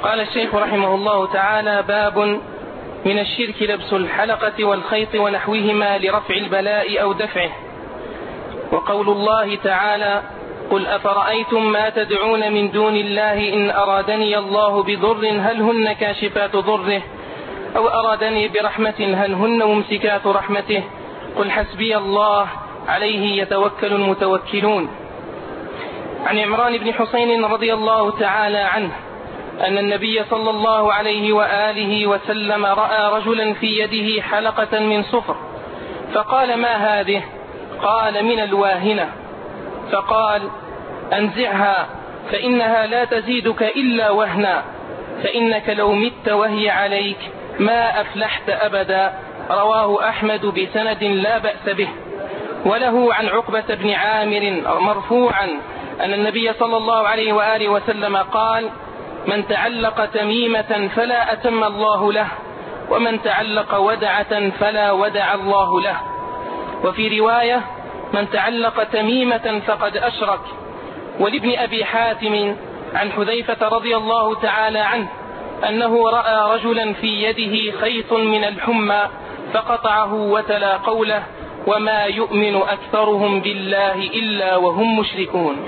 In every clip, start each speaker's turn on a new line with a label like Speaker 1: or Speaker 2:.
Speaker 1: قال الشيخ رحمه الله تعالى: باب من الشرك لبس الحلقة والخيط ونحوهما لرفع البلاء أو دفعه. وقول الله تعالى: قل أفرأيتم ما تدعون من دون الله إن أرادني الله بضر هل هن كاشفات ضره أو أرادني برحمة هل هن ممسكات رحمته قل حسبي الله عليه يتوكل المتوكلون. عن عمران بن حسين رضي الله تعالى عنه أن النبي صلى الله عليه وآله وسلم رأى رجلا في يده حلقة من صفر فقال: ما هذه؟ قال: من الواهنة. فقال: أنزعها فإنها لا تزيدك إلا وهنا، فإنك لو مت وهي عليك ما أفلحت أبدا. رواه أحمد بسند لا بأس به. وله عن عقبة بن عامر مرفوعا أن النبي صلى الله عليه وآله وسلم قال: من تعلق تميمة فلا أتم الله له، ومن تعلق ودعة فلا ودع الله له. وفي رواية: من تعلق تميمة فقد أشرك. ولابن أبي حاتم عن حذيفة رضي الله تعالى عنه أنه رأى رجلا في يده خيط من الحمى فقطعه وتلا قوله: وما يؤمن أكثرهم بالله إلا وهم مشركون.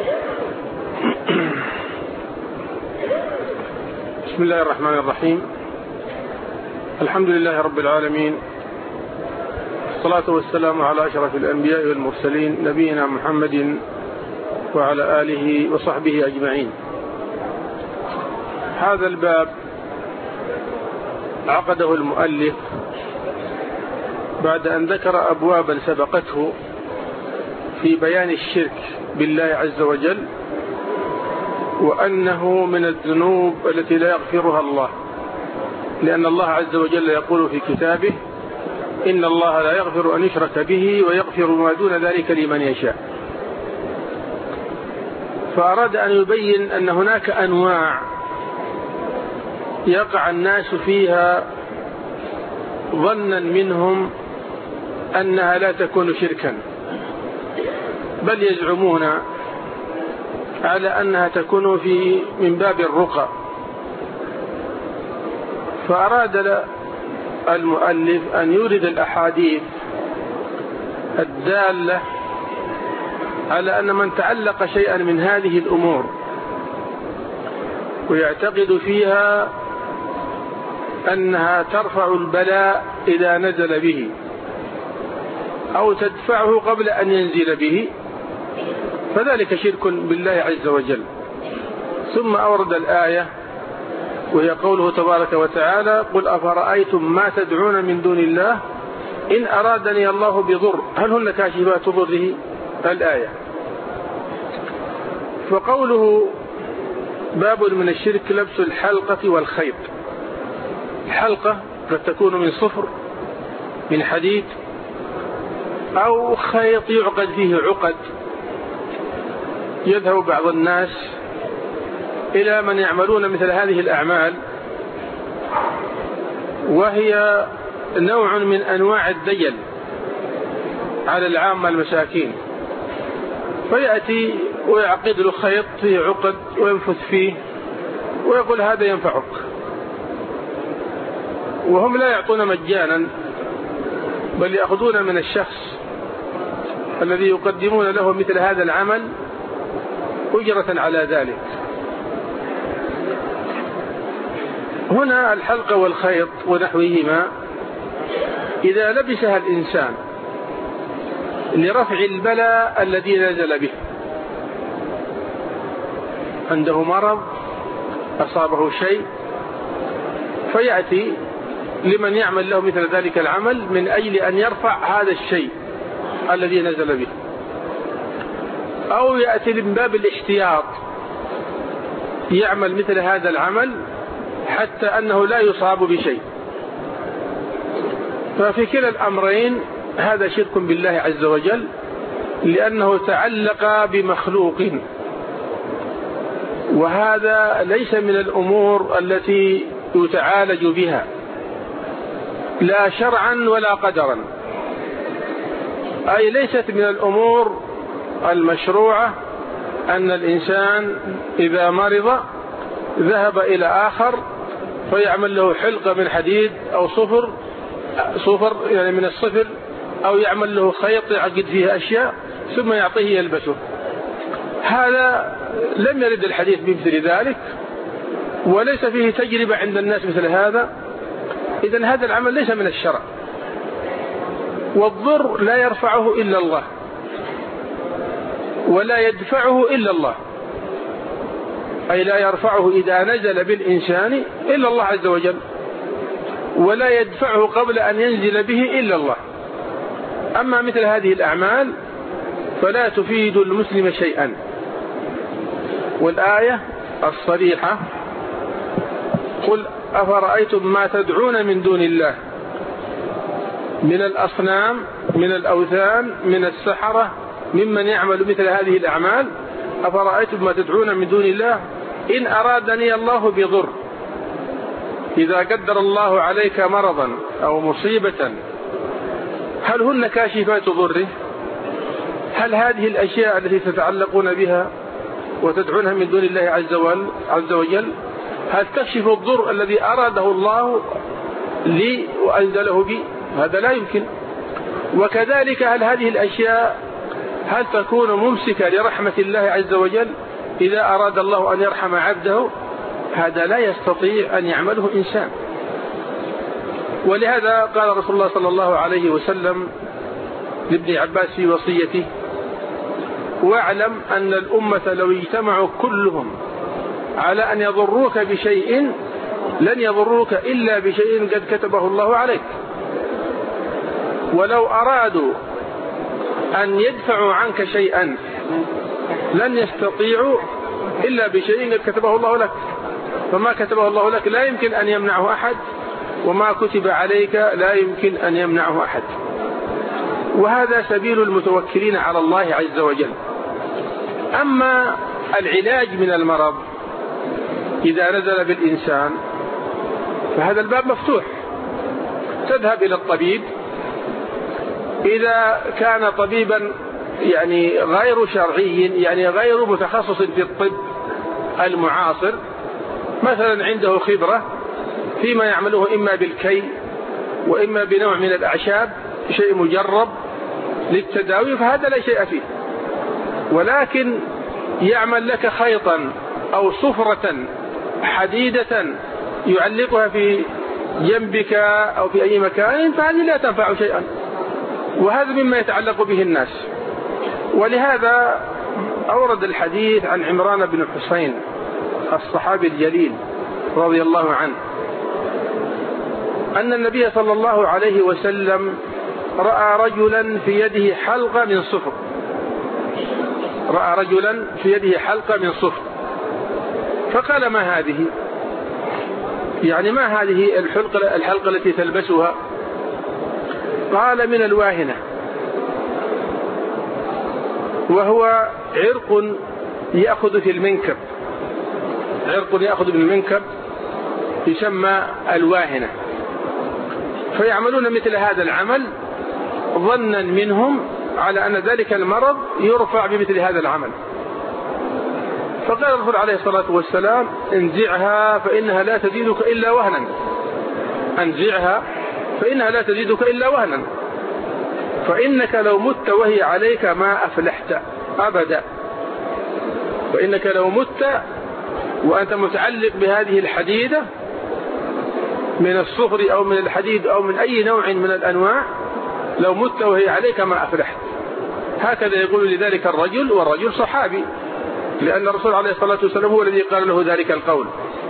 Speaker 2: بسم الله الرحمن الرحيم. الحمد لله رب العالمين، الصلاة والسلام على أشرف الأنبياء والمرسلين نبينا محمد وعلى آله وصحبه أجمعين. هذا الباب عقده المؤلف بعد أن ذكر أبوابا سبقته في بيان الشرك بالله عز وجل، وأنه من الذنوب التي لا يغفرها الله، لأن الله عز وجل يقول في كتابه: إن الله لا يغفر أن يشرك به ويغفر ما دون ذلك لمن يشاء. فأراد أن يبين أن هناك أنواع يقع الناس فيها ظنا منهم أنها لا تكون شركا، بل يزعمون على أنها تكون من باب الرقى. فأراد المؤلف أن يورد الأحاديث الدالة على أن من تعلق شيئا من هذه الأمور ويعتقد فيها أنها ترفع البلاء إذا نزل به أو تدفعه قبل أن ينزل به، فذلك شرك بالله عز وجل. ثم أورد الآية وهي قوله تبارك وتعالى: قل أفرأيتم ما تدعون من دون الله إن أرادني الله بضر هل هن كاشفات ضره، الآية. فقوله: باب من الشرك لبس الحلقة والخيط. الحلقة قد تكون من صفر من حديد، أو خيط يعقد فيه عقد. يذهب بعض الناس إلى من يعملون مثل هذه الأعمال، وهي نوع من أنواع الدجل على العامة المساكين، فيأتي ويعقد له خيط فيه عقد وينفث فيه ويقول: هذا ينفعك. وهم لا يعطون مجانا، بل يأخذون من الشخص الذي يقدمون له مثل هذا العمل أجرة على ذلك. هنا الحلقة والخيط ونحوهما إذا لبسها الإنسان لرفع البلاء الذي نزل به، عنده مرض أصابه شيء، فيأتي لمن يعمل له مثل ذلك العمل من أجل أن يرفع هذا الشيء الذي نزل به، أو يأتي من باب الاحتياط يعمل مثل هذا العمل حتى أنه لا يصاب بشيء. ففي كلا الأمرين هذا شرك بالله عز وجل، لأنه تعلق بمخلوق، وهذا ليس من الأمور التي يتعالج بها لا شرعا ولا قدرا، أي ليست من الأمور المشروعة أن الإنسان إذا مرض ذهب إلى آخر فيعمل له حلقة من حديد أو صفر يعني من الصفر، أو يعمل له خيط يعقد فيه أشياء ثم يعطيه يلبسه. هذا لم يرد الحديث بمثل ذلك، وليس فيه تجربة عند الناس مثل هذا. إذن هذا العمل ليس من الشرع، والضر لا يرفعه إلا الله ولا يدفعه إلا الله، أي لا يرفعه إذا نزل بالإنسان إلا الله عز وجل، ولا يدفعه قبل أن ينزل به إلا الله. أما مثل هذه الأعمال فلا تفيد المسلم شيئا. والآية الصريحة: قل أفرأيتم ما تدعون من دون الله من الأصنام من الأوثان من السحرة ممن يعمل مثل هذه الأعمال، أفرأيتم ما تدعون من دون الله إن أرادني الله بضر، إذا قدر الله عليك مرضا أو مصيبة هل هن كاشفات ضره؟ هل هذه الأشياء التي تتعلقون بها وتدعونها من دون الله عز وجل هل تكشف الضر الذي أراده الله لي وأنزله بي؟ هذا لا يمكن. وكذلك هل هذه الأشياء هل تكون ممسكة لرحمة الله عز وجل إذا أراد الله أن يرحم عبده؟ هذا لا يستطيع أن يعمله إنسان. ولهذا قال رسول الله صلى الله عليه وسلم لابن عباس في وصيته: واعلم أن الأمة لو اجتمعوا كلهم على أن يضروك بشيء لن يضروك إلا بشيء قد كتبه الله عليك، ولو أرادوا أن يدفعوا عنك شيئا لن يستطيعوا إلا بشيء قد كتبه الله لك، فما كتبه الله لك لا يمكن أن يمنعه أحد، وما كتب عليك لا يمكن أن يمنعه أحد. وهذا سبيل المتوكلين على الله عز وجل. أما العلاج من المرض إذا نزل بالإنسان فهذا الباب مفتوح، تذهب إلى الطبيب، إذا كان طبيبا يعني غير شرعي يعني غير متخصص في الطب المعاصر، مثلا عنده خبرة فيما يعمله إما بالكي وإما بنوع من الأعشاب شيء مجرب للتداوي، فهذا لا شيء فيه. ولكن يعمل لك خيطا أو صفرة حديدة يعلقها في جنبك أو في أي مكان، فهذه لا تنفع شيئا، وهذا مما يتعلق به الناس. ولهذا أورد الحديث عن عمران بن حسين الصحابي الجليل رضي الله عنه أن النبي صلى الله عليه وسلم رأى رجلا في يده حلقة من صفر، رأى رجلا في يده حلقة من صفر، فقال: ما هذه؟ يعني ما هذه الحلقة التي تلبسها؟ قال: من الواهنة، وهو عرق يأخذ في المنكب، عرق يأخذ من المنكب يسمى الواهنة. فيعملون مثل هذا العمل ظنا منهم على أن ذلك المرض يرفع بمثل هذا العمل. فقال الرسول عليه الصلاة والسلام: انزعها فإنها لا تزيدك إلا وهنا، انزعها فإنها لا تزيدك إلا وهنا، فإنك لو مت وهي عليك ما أفلحت أبدا. فإنك لو مت وأنت متعلق بهذه الحديدة من الصفر أو من الحديد أو من أي نوع من الأنواع، لو مت وهي عليك ما أفلحت. هكذا يقول لذلك الرجل، والرجل صحابي، لأن الرسول عليه الصلاة والسلام هو الذي قال له ذلك القول.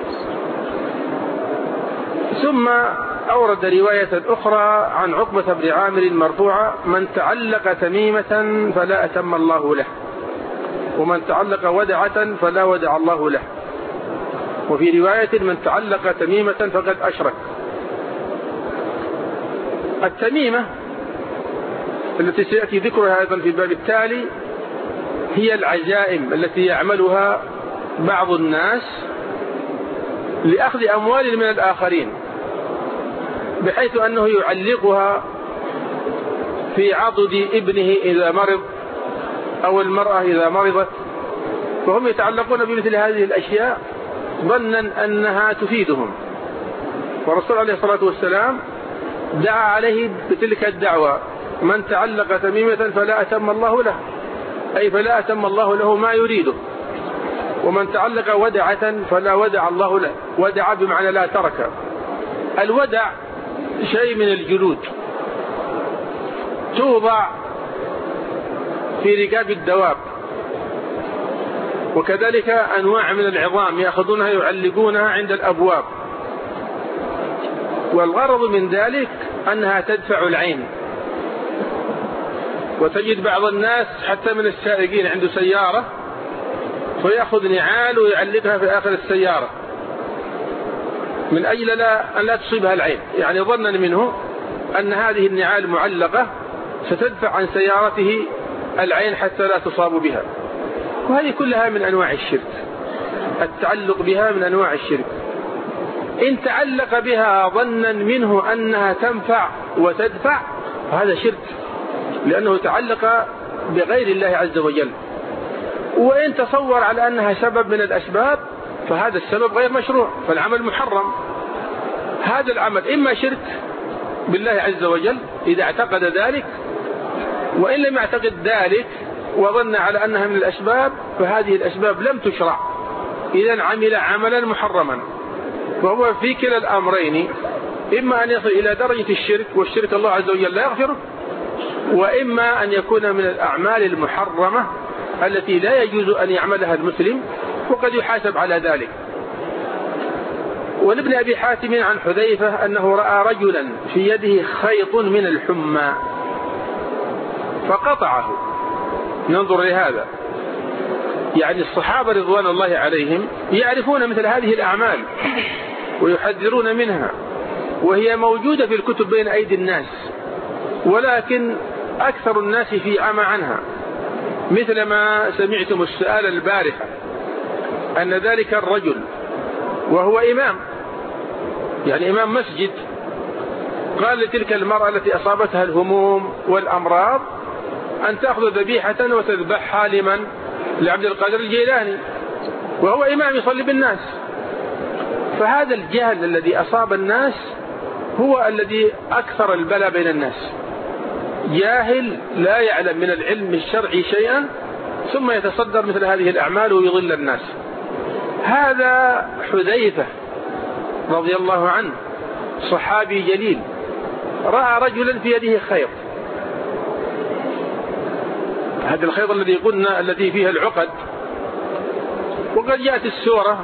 Speaker 2: ثم أورد رواية أخرى عن عقبة بن عامر مرفوعة: من تعلق تميمة فلا أتم الله له، ومن تعلق ودعة فلا ودع الله له. وفي رواية: من تعلق تميمة فقد أشرك. التميمة التي سيأتي ذكرها أيضا في الباب التالي هي العزائم التي يعملها بعض الناس لأخذ أموال من الآخرين، بحيث أنه يعلقها في عضد ابنه إذا مرض أو المرأة إذا مرضت، فهم يتعلقون بمثل هذه الأشياء ظنا أنها تفيدهم. والرسول عليه الصلاة والسلام دعا عليه بتلك الدعوة: من تعلق تميمة فلا أتم الله له، أي فلا أتم الله له ما يريده. ومن تعلق ودعة فلا ودع الله له. ودع بمعنى لا ترك. الودع شيء من الجلود توضع في ركاب الدواب، وكذلك أنواع من العظام يأخذونها يعلقونها عند الأبواب. والغرض من ذلك أنها تدفع العين. وتجد بعض الناس حتى من السائقين عنده سيارة فيأخذ نعال ويعلقها في آخر السيارة من أجل أن لا تصيبها العين، يعني ظنا منه أن هذه النعال معلقة ستدفع عن سيارته العين حتى لا تصاب بها. وهذه كلها من أنواع الشرك. التعلق بها من أنواع الشرك. إن تعلق بها ظنا منه أنها تنفع وتدفع فهذا شرك، لأنه تعلق بغير الله عز وجل. وإن تصور على أنها سبب من الأسباب فهذا السبب غير مشروع، فالعمل محرم. هذا العمل إما شرك بالله عز وجل إذا اعتقد ذلك، وإن لم يعتقد ذلك وظن على أنها من الأسباب فهذه الأسباب لم تشرع، إذن عمل عملا محرما. وهو في كلا الأمرين إما أن يصل إلى درجة الشرك، والشرك الله عز وجل لا يغفره، وإما أن يكون من الأعمال المحرمة التي لا يجوز أن يعملها المسلم، وقد يحاسب على ذلك. ولابن أبي حاتم عن حذيفة أنه رأى رجلا في يده خيط من الحمى فقطعه. ننظر لهذا، يعني الصحابة رضوان الله عليهم يعرفون مثل هذه الأعمال ويحذرون منها، وهي موجودة في الكتب بين أيدي الناس، ولكن أكثر الناس في عمى عنها. مثل ما سمعتم السؤال البارحة أن ذلك الرجل وهو إمام، يعني إمام مسجد، قال لتلك المرأة التي أصابتها الهموم والأمراض أن تأخذ ذبيحة وتذبحها لمن؟ لعبد القادر الجيلاني، وهو إمام يصلي بالناس. فهذا الجهل الذي أصاب الناس هو الذي أكثر البلاء بين الناس. جاهل لا يعلم من العلم الشرعي شيئا ثم يتصدر مثل هذه الأعمال ويضل الناس. هذا حذيفة رضي الله عنه صحابي جليل رأى رجلا في يده خيط، هذا الخيط الذي قلنا الذي فيها العقد. وقد جاءت السورة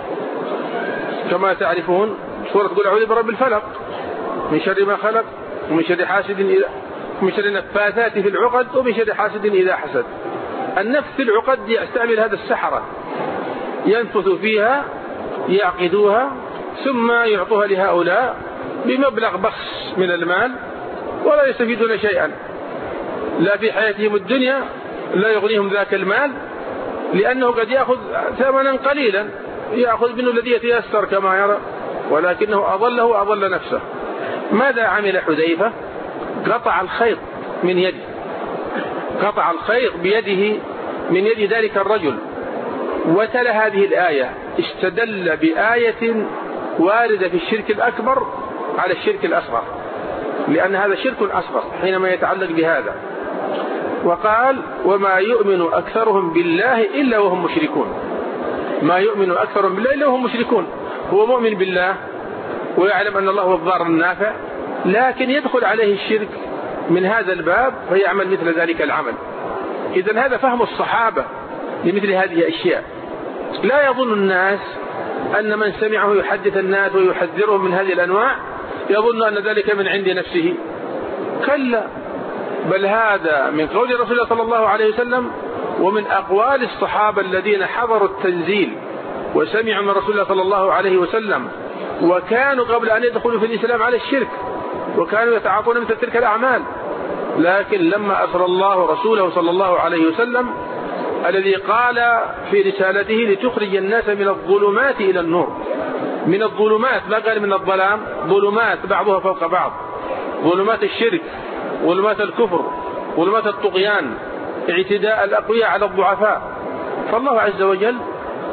Speaker 2: كما تعرفون، سورة تقول أعوذ برب الفلق من شر ما خلق ومن شر حاسد إذا، ومن شر النفاثات في العقد ومن شر حاسد إذا حسد. النفث في العقد يستعمل هذا السحرة، ينفث فيها يعقدوها ثم يعطوها لهؤلاء بمبلغ بخس من المال ولا يستفيدون شيئا، لا في حياتهم الدنيا لا يغنيهم ذاك المال، لأنه قد يأخذ ثمنا قليلا يأخذ منه الذي يتيسر كما يرى، ولكنه أضله وأضل نفسه. ماذا عمل حذيفة؟ قطع الخيط من يده، قطع الخيط بيده من يد ذلك الرجل، وتلا هذه الآية. استدل بآية واردة في الشرك الأكبر على الشرك الأصغر، لأن هذا شرك أصغر حينما يتعلق بهذا. وقال وما يؤمن أكثرهم بالله إلا وهم مشركون. ما يؤمن أكثرهم بالله إلا وهم مشركون. هو مؤمن بالله ويعلم أن الله هو الضار النافع، لكن يدخل عليه الشرك من هذا الباب فيعمل مثل ذلك العمل. إذن هذا فهم الصحابة لمثل هذه الأشياء. لا يظن الناس أن من سمعه يحدث الناس ويحذرهم من هذه الأنواع يظن أن ذلك من عند نفسه، كلا، بل هذا من قول رسول الله صلى الله عليه وسلم ومن أقوال الصحابة الذين حضروا التنزيل وسمعوا من رسول الله صلى الله عليه وسلم، وكانوا قبل أن يدخلوا في الإسلام على الشرك، وكانوا يتعاطون مثل تلك الأعمال. لكن لما أرسل الله رسوله صلى الله عليه وسلم الذي قال في رسالته لتخرج الناس من الظلمات إلى النور، من الظلمات، ما قال من الظلام، ظلمات بعضها فوق بعض، ظلمات الشرك، ظلمات الكفر، ظلمات الطغيان، اعتداء الأقوياء على الضعفاء. فالله عز وجل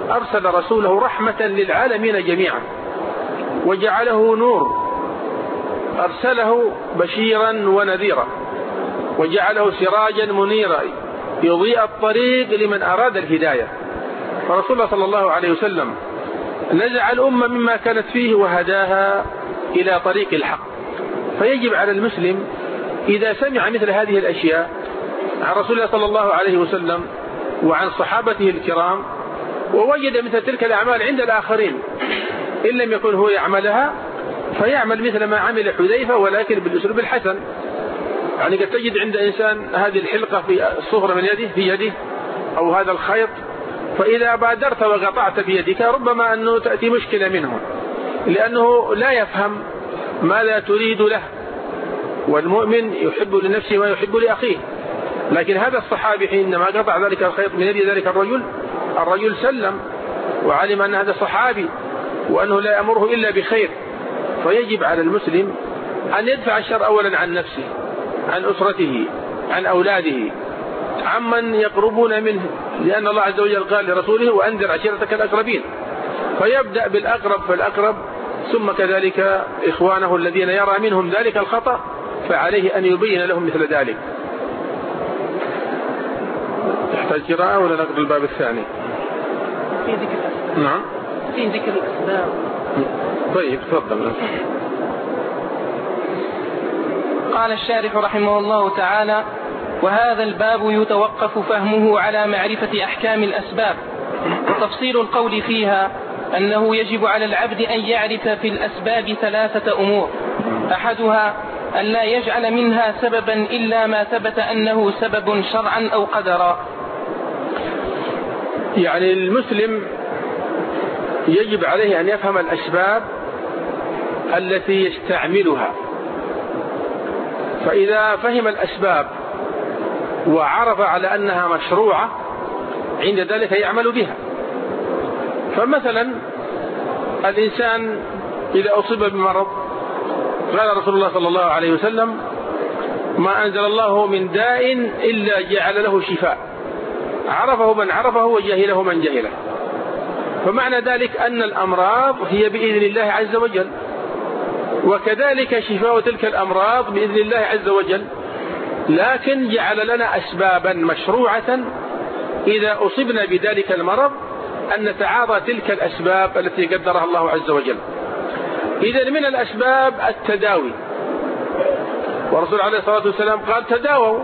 Speaker 2: أرسل رسوله رحمة للعالمين جميعا وجعله نور، أرسله بشيرا ونذيرا وجعله سراجا منيرا يضيء الطريق لمن أراد الهداية. فرسول الله صلى الله عليه وسلم نزع الأمة مما كانت فيه وهداها إلى طريق الحق. فيجب على المسلم إذا سمع مثل هذه الأشياء عن رسول الله صلى الله عليه وسلم وعن صحابته الكرام ووجد مثل تلك الأعمال عند الآخرين إن لم يكن هو يعملها فيعمل مثل ما عمل حذيفة ولكن بالأسلوب الحسن. يعني قد تجد عند إنسان هذه الحلقة في الصفرة من يده في يده أو هذا الخيط، فإذا بادرت وقطعت بيدك ربما أنه تأتي مشكلة منه لأنه لا يفهم ماذا تريد له، والمؤمن يحب لنفسه ما يحب لأخيه. لكن هذا الصحابي حينما قطع ذلك الخيط من يد ذلك الرجل سلم وعلم أن هذا صحابي وأنه لا يأمره إلا بخير. فيجب على المسلم أن يدفع الشر أولا عن نفسه، عن أسرته، عن أولاده، عمن يقربون منه، لأن الله عز وجل قال لرسوله وأنذر عشيرتك الأقربين. فيبدأ بالأقرب فالأقرب، ثم كذلك إخوانه الذين يرى منهم ذلك الخطأ فعليه أن يبين لهم مثل ذلك. تحتاج قراءة ولا نقرأ الباب الثاني؟
Speaker 1: في ذكر الأسباب.
Speaker 2: نعم
Speaker 1: في ذكر الأسباب.
Speaker 2: طيب تفضل.
Speaker 1: قال الشارح رحمه الله تعالى: وهذا الباب يتوقف فهمه على معرفة أحكام الأسباب، وتفصيل القول فيها أنه يجب على العبد أن يعرف في الأسباب 3 أمور: أحدها أن لا يجعل منها سببا إلا ما ثبت أنه سبب شرعا أو قدرا.
Speaker 2: يعني المسلم يجب عليه أن يفهم الأسباب التي يستعملها، فإذا فهم الأسباب وعرف على أنها مشروعة عند ذلك يعمل بها. فمثلا الإنسان إذا أصيب بمرض قال رسول الله صلى الله عليه وسلم: ما أنزل الله من داء إلا جعل له شفاء، عرفه من عرفه وجهله من جهله. فمعنى ذلك أن الأمراض هي بإذن الله عز وجل، وكذلك شفاء تلك الأمراض بإذن الله عز وجل، لكن جعل لنا أسبابا مشروعة إذا أصبنا بذلك المرض أن نتعاطى تلك الأسباب التي قدرها الله عز وجل. إذن من الأسباب التداوي، ورسول عليه الصلاة والسلام قال: تداووا.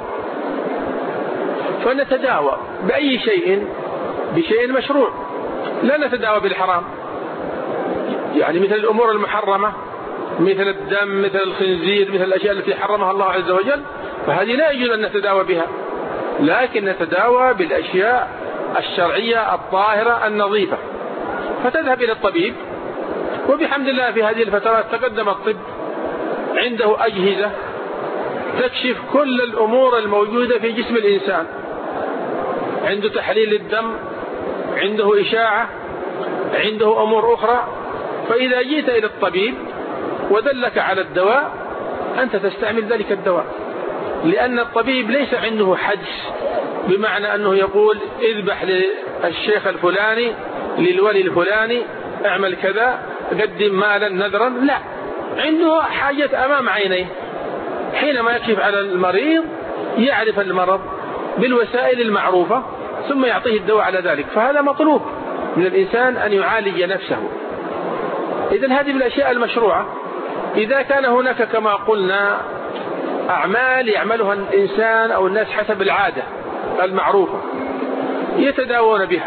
Speaker 2: فنتداوى بأي شيء؟ بشيء مشروع، لا نتداوى بالحرام، يعني مثل الأمور المحرمة مثل الدم مثل الخنزير مثل الأشياء التي حرمها الله عز وجل، فهذه لا يجوز أن نتداوى بها، لكن نتداوى بالأشياء الشرعية الطاهرة النظيفة. فتذهب إلى الطبيب، وبحمد الله في هذه الفترات تقدم الطب، عنده أجهزة تكشف كل الأمور الموجودة في جسم الإنسان، عنده تحليل الدم، عنده إشاعة، عنده أمور أخرى. فإذا جيت إلى الطبيب ودلك على الدواء أنت تستعمل ذلك الدواء، لأن الطبيب ليس عنده حدس بمعنى أنه يقول اذبح للشيخ الفلاني للولي الفلاني اعمل كذا قدم مالا نذرا، لا، عنده حاجة أمام عينيه. حينما يكشف على المريض يعرف المرض بالوسائل المعروفة ثم يعطيه الدواء على ذلك. فهذا مطلوب من الإنسان أن يعالج نفسه. إذن هذه الأشياء المشروعة. إذا كان هناك كما قلنا أعمال يعملها الإنسان أو الناس حسب العادة المعروفة يتداوون بها،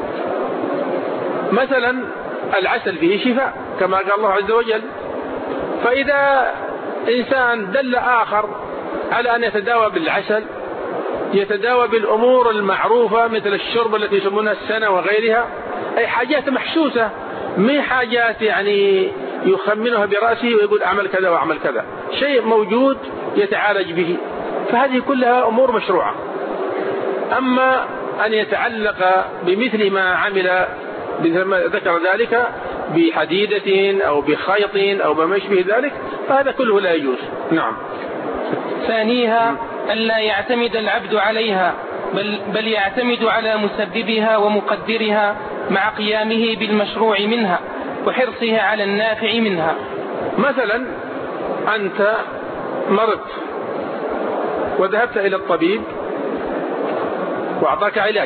Speaker 2: مثلا العسل فيه شفاء كما قال الله عز وجل، فإذا إنسان دل آخر على أن يتداوى بالعسل يتداوى بالأمور المعروفة مثل الشرب التي يسمونها السنة وغيرها، أي حاجات محسوسة، مي حاجات يعني يخمنها برأسه ويقول أعمل كذا وأعمل كذا، شيء موجود يتعالج به. فهذه كلها أمور مشروعة. أما أن يتعلق بمثل ما عمل مثل ما ذكر ذلك بحديدة أو بخيط أو بما يشبه ذلك فهذا كله لا يجوز. نعم.
Speaker 1: ثانيها ألا يعتمد العبد عليها بل يعتمد على مسببها ومقدرها مع قيامه بالمشروع منها وحرصه على النافع منها.
Speaker 2: مثلا أنت مرضت وذهبت إلى الطبيب وأعطاك علاج،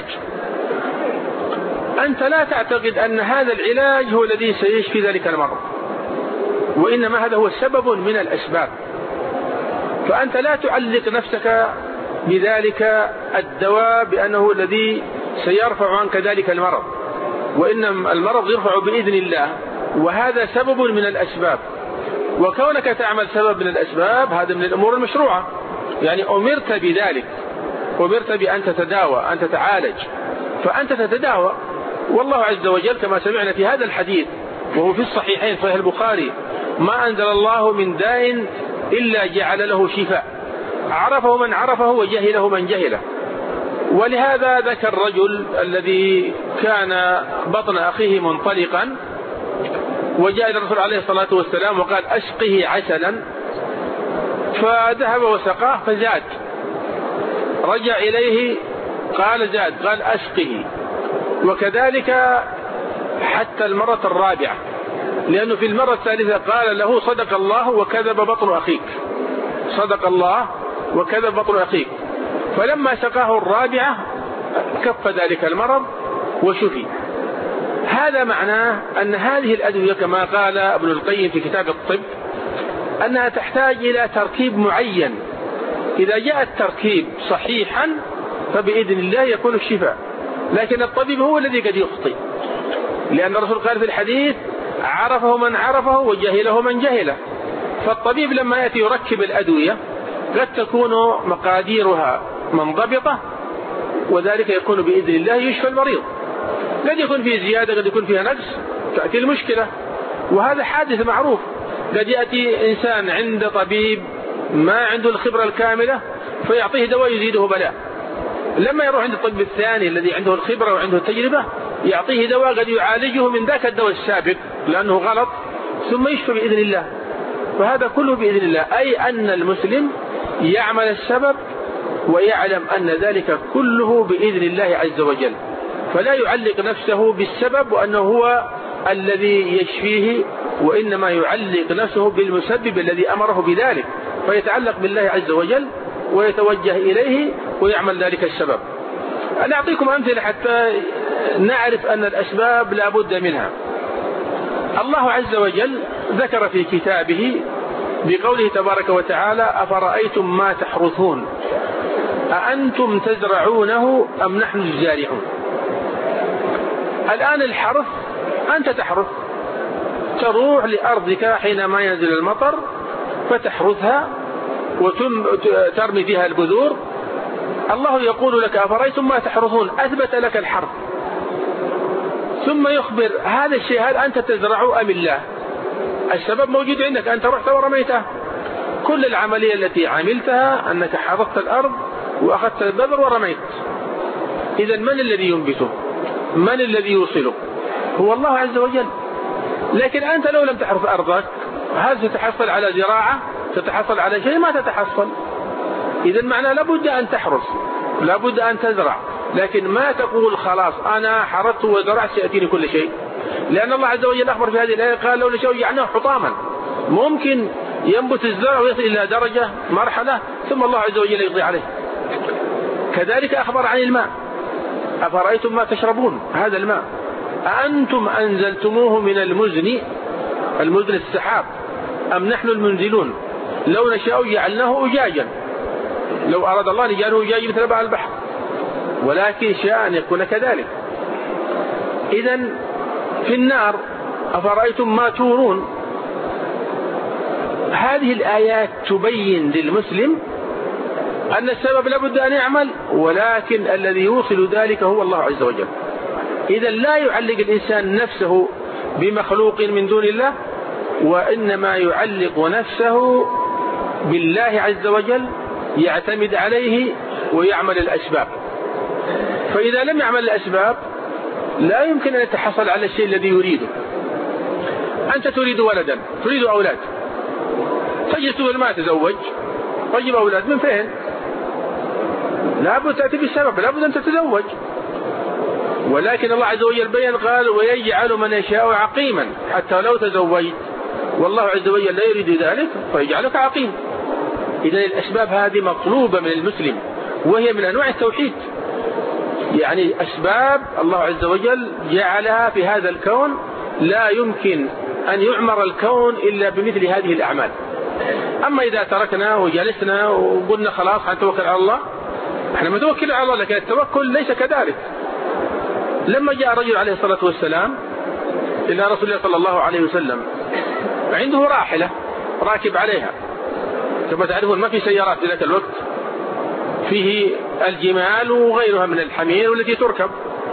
Speaker 2: أنت لا تعتقد أن هذا العلاج هو الذي سيشفي ذلك المرض، وإنما هذا هو سبب من الأسباب، فأنت لا تعلق نفسك بذلك الدواء بأنه الذي سيرفع عنك ذلك المرض، وإنما المرض يرفع بإذن الله، وهذا سبب من الأسباب. وكونك تعمل سبب من الأسباب هذا من الأمور المشروعة، يعني أمرت بذلك، أمرت بأن تتداوى، أن تتعالج، فأنت تتداوى. والله عز وجل كما سمعنا في هذا الحديث وهو في الصحيحين صحيح البخاري: ما أنزل الله من داء إلا جعل له شفاء، عرفه من عرفه وجهله من جهله. ولهذا ذكر الرجل الذي كان بطن أخيه منطلقا وجاء إلى الرسول عليه الصلاة والسلام وقال: أسقه عسلا، فذهب وسقاه فزاد، رجع إليه قال زاد، قال أسقه. وكذلك حتى المرة الرابعة، لأنه في المرة الثالثة قال له: صدق الله وكذب بطن أخيك، صدق الله وكذب بطن أخيك. فلما سقاه الرابعة كف ذلك المرض وشفي. هذا معناه أن هذه الأدوية كما قال ابن القيم في كتاب الطب أنها تحتاج إلى تركيب معين، إذا جاء التركيب صحيحا فبإذن الله يكون الشفاء. لكن الطبيب هو الذي قد يخطئ، لأن الرسول قال في الحديث: عرفه من عرفه وجهله من جهله. فالطبيب لما يأتي يركب الأدوية قد تكون مقاديرها منضبطة، وذلك يكون بإذن الله يشفى المريض. قد يكون فيه زيادة، قد يكون فيها نقص، تأتي المشكلة، وهذا حادث معروف. قد يأتي إنسان عند طبيب ما عنده الخبرة الكاملة فيعطيه دواء يزيده بلاء، لما يروح عند الطبيب الثاني الذي عنده الخبرة وعنده التجربة يعطيه دواء قد يعالجه من ذاك الدواء السابق لأنه غلط، ثم يشفى بإذن الله. فهذا كله بإذن الله، أي أن المسلم يعمل السبب ويعلم أن ذلك كله بإذن الله عز وجل، فلا يعلق نفسه بالسبب وأنه هو الذي يشفيه، وإنما يعلق نفسه بالمسبب الذي أمره بذلك، فيتعلق بالله عز وجل ويتوجه إليه ويعمل ذلك السبب. أنا أعطيكم أمثلة حتى نعرف أن الأسباب لا بد منها. الله عز وجل ذكر في كتابه بقوله تبارك وتعالى: أفرأيتم ما تحرثون أأنتم تزرعونه أم نحن الزارعون. الآن الحرث أنت تحرث، تروح لأرضك حينما ينزل المطر فتحرثها وترمي فيها البذور. الله يقول لك: أفرأيتم ما تحرثون، أثبت لك الحرث، ثم يخبر هذا الشيء هل أنت تزرعه أم الله؟ السبب موجود عندك، أنت رحت ورميته. كل العملية التي عملتها أنك حرثت الأرض وأخذت البذر ورميت. إذن من الذي ينبته؟ من الذي يوصله؟ هو الله عز وجل. لكن أنت لو لم تحرث أرضك هل ستتحصل على زراعة؟ تتحصل على شيء؟ ما تتحصل. إذن معنى لابد أن تحرث، لابد أن تزرع، لكن ما تقول خلاص أنا حرثت وزرعت سيأتيني كل شيء، لأن الله عز وجل أخبر في هذه الآية قال: لو نشاء جعلناه حطاما. ممكن ينبت الزرع ويصل إلى درجة مرحلة ثم الله عز وجل يقضي عليه. كذلك أخبر عن الماء: أفرأيتم ما تشربون، هذا الماء أأنتم أنزلتموه من المزن، المزن السحاب، أم نحن المنزلون. لو نشاء جعلناه أجاجا، لو أراد الله نجعله أجاجا مثل ماء البحر، ولكن شاء أن يكون كذلك. إذن في النار أفرأيتم ما تورون. هذه الآيات تبين للمسلم أن السبب لابد أن يعمل، ولكن الذي يوصل ذلك هو الله عز وجل. إذا لا يعلق الإنسان نفسه بمخلوق من دون الله، وإنما يعلق نفسه بالله عز وجل، يعتمد عليه ويعمل الأسباب. فإذا لم يعمل الأسباب لا يمكن أن يتحصل على الشيء الذي يريده. أنت تريد ولدا، تريد أولاد، تجد تقول ما تزوج، تجيب أولاد من فين؟ لابد تأتي بالسبب، لابد أن تتزوج. ولكن الله عز وجل بين قال ويجعل من يشاء عقيما حتى لو تزوجت والله عز وجل لا يريد ذلك فيجعلك عقيم. إذن الأسباب هذه مطلوبة من المسلم وهي من أنواع التوحيد، يعني أسباب الله عز وجل جعلها في هذا الكون، لا يمكن أن يعمر الكون إلا بمثل هذه الأعمال. أما إذا تركنا وجلسنا وقلنا خلاص هنتوكل على الله، احنا متوكل على الله، لكن التوكل ليس كذلك. لما جاء رجل عليه الصلاة والسلام إلى رسول الله صلى الله عليه وسلم عنده راحلة راكب عليها، كما تعرفون ما في سيارات في ذاك الوقت، فيه الجمال وغيرها من الحمير والتي تركب.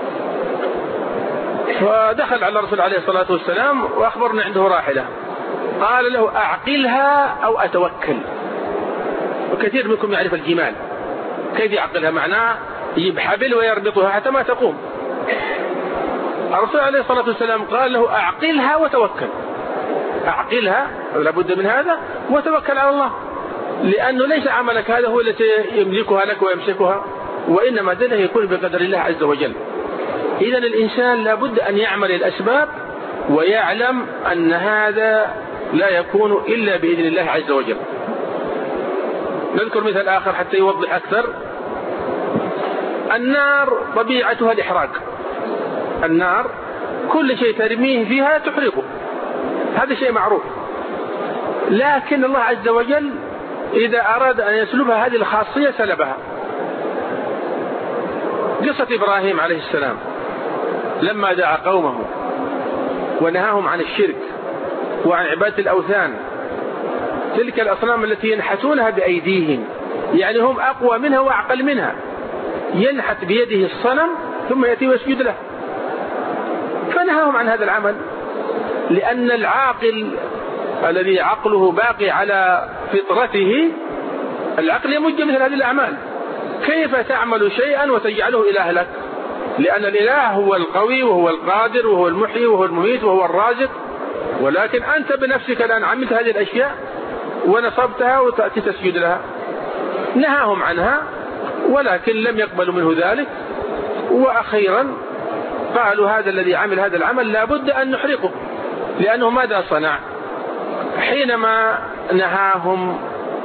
Speaker 2: فدخل على الرسول عليه الصلاة والسلام وأخبرنا عنده راحلة، قال له أعقلها أو أتوكل. وكثير منكم يعرف الجمال كيف يعقلها، معناه يجيب حبل ويربطها حتى ما تقوم. الرسول عليه الصلاة والسلام قال له أعقلها وتوكل، أعقلها لابد من هذا وتوكل على الله، لأنه ليس عملك هذا هو الذي يملكها لك ويمسكها، وإنما ذلك يكون بقدر الله عز وجل. إذن الإنسان لابد أن يعمل الأسباب ويعلم أن هذا لا يكون إلا بإذن الله عز وجل. نذكر مثال آخر حتى يوضح أكثر. النار طبيعتها الإحراق، النار كل شيء ترميه فيها تحرقه، هذا شيء معروف. لكن الله عز وجل إذا أراد أن يسلبها هذه الخاصية سلبها. قصة إبراهيم عليه السلام لما دعا قومه ونهاهم عن الشرك وعن عبادة الأوثان، تلك الأصنام التي ينحتونها بأيديهم، يعني هم أقوى منها وأعقل منها، ينحت بيده الصنم ثم يأتي ويسجد له، فنهاهم عن هذا العمل. لأن العاقل الذي عقله باقي على فطرته، العقل يمج مثل هذه الأعمال. كيف تعمل شيئا وتجعله إله لك؟ لأن الإله هو القوي وهو القادر وهو المحيي وهو المميت وهو الرازق، ولكن أنت بنفسك الآن عملت هذه الأشياء ونصبتها وتأتي تسجد لها. نهاهم عنها ولكن لم يقبلوا منه ذلك، وأخيرا قالوا هذا الذي عمل هذا العمل لابد أن نحرقه، لأنه ماذا صنع؟ حينما نهاهم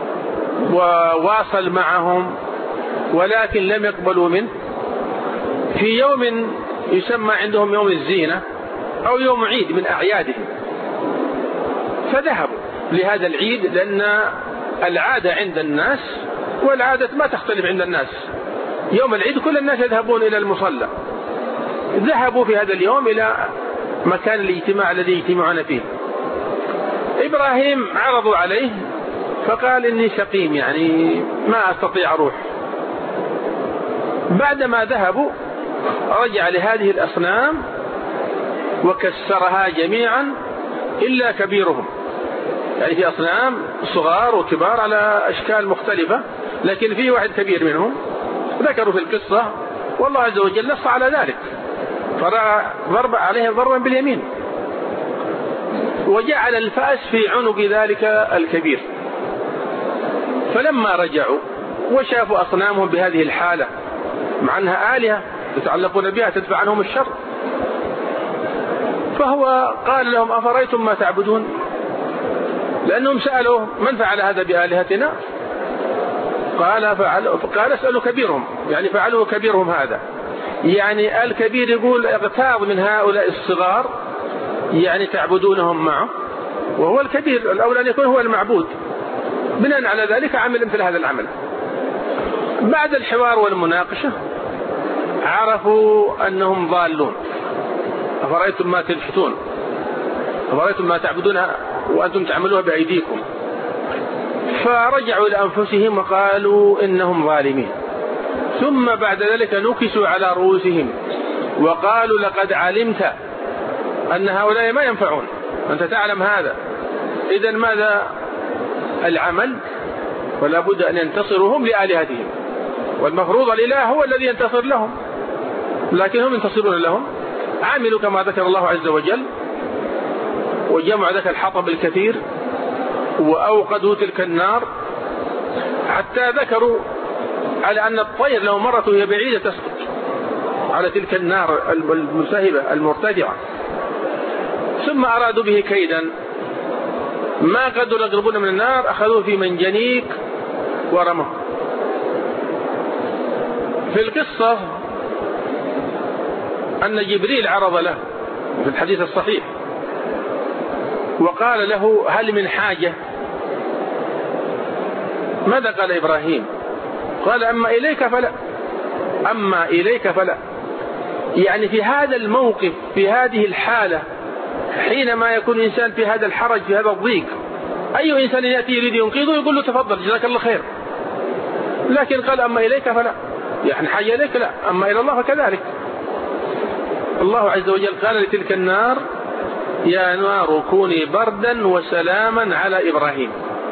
Speaker 2: وواصل معهم ولكن لم يقبلوا منه، في يوم يسمى عندهم يوم الزينة أو يوم عيد من أعيادهم، فذهبوا لهذا العيد، لأن العادة عند الناس والعادة ما تختلف عند الناس، يوم العيد كل الناس يذهبون إلى المصلى. ذهبوا في هذا اليوم إلى مكان الاجتماع الذي يجتمعون فيه. إبراهيم عرضوا عليه فقال إني سقيم، يعني ما أستطيع أروح. بعدما ذهبوا رجع لهذه الأصنام وكسرها جميعا إلا كبيرهم، يعني في أصنام صغار وكبار على أشكال مختلفة، لكن في واحد كبير منهم ذكروا في القصة، والله عز وجل نص على ذلك، فضرب عليهم ضربا باليمين، وجعل الفأس في عنق ذلك الكبير. فلما رجعوا وشافوا أصنامهم بهذه الحالة، مع أنها آلهة يتعلقون بها تدفع عنهم الشر، فهو قال لهم أفرأيتم ما تعبدون؟ لأنهم سألوا من فعل هذا بآلهتنا؟ قال اسألوا كبيرهم، يعني فعلوا كبيرهم هذا، يعني الكبير يقول اغتاظ من هؤلاء الصغار، يعني تعبدونهم معه، وهو الكبير الأولى أن يكون هو المعبود. بناء على ذلك عمل مثل هذا العمل. بعد الحوار والمناقشة عرفوا أنهم ضالون. أفرأيتم ما تنحتون، أفرأيتم ما تعبدونها وأنتم تعملوها بأيديكم. فرجعوا إلى أنفسهم وقالوا إنهم ظالمين. ثم بعد ذلك نكسوا على رؤوسهم وقالوا لقد علمت أن هؤلاء ما ينفعون، أنت تعلم هذا، إذن ماذا العمل؟ ولا بد أن ينتصروا هم لآلهتهم، والمفروض الإله هو الذي ينتصر لهم، لكن هم ينتصرون لهم. عملوا كما ذكر الله عز وجل، وجمعوا ذاك الحطب الكثير وأوقدوا تلك النار، حتى ذكروا على أن الطير لو مرت وهي بعيدة تسقط على تلك النار الملتهبة المرتفعة، ثم أرادوا به كيدا ما قدروا يقربون من النار، أخذوه في منجنيق ورموه. في القصة أن جبريل عرض له في الحديث الصحيح وقال له هل من حاجة؟ ماذا قال إبراهيم؟ قال أما إليك فلا، أما إليك فلا. يعني في هذا الموقف، في هذه الحالة، حينما يكون الإنسان في هذا الحرج، في هذا الضيق، أي إنسان يأتي يريد ينقذه يقول له تفضل جزاك الله خير، لكن قال أما إليك فلا، يعني حاجة إليك لا، أما إلى الله فكذلك. الله عز وجل قال لتلك النار يا نار كوني بردا وسلاما على إبراهيم.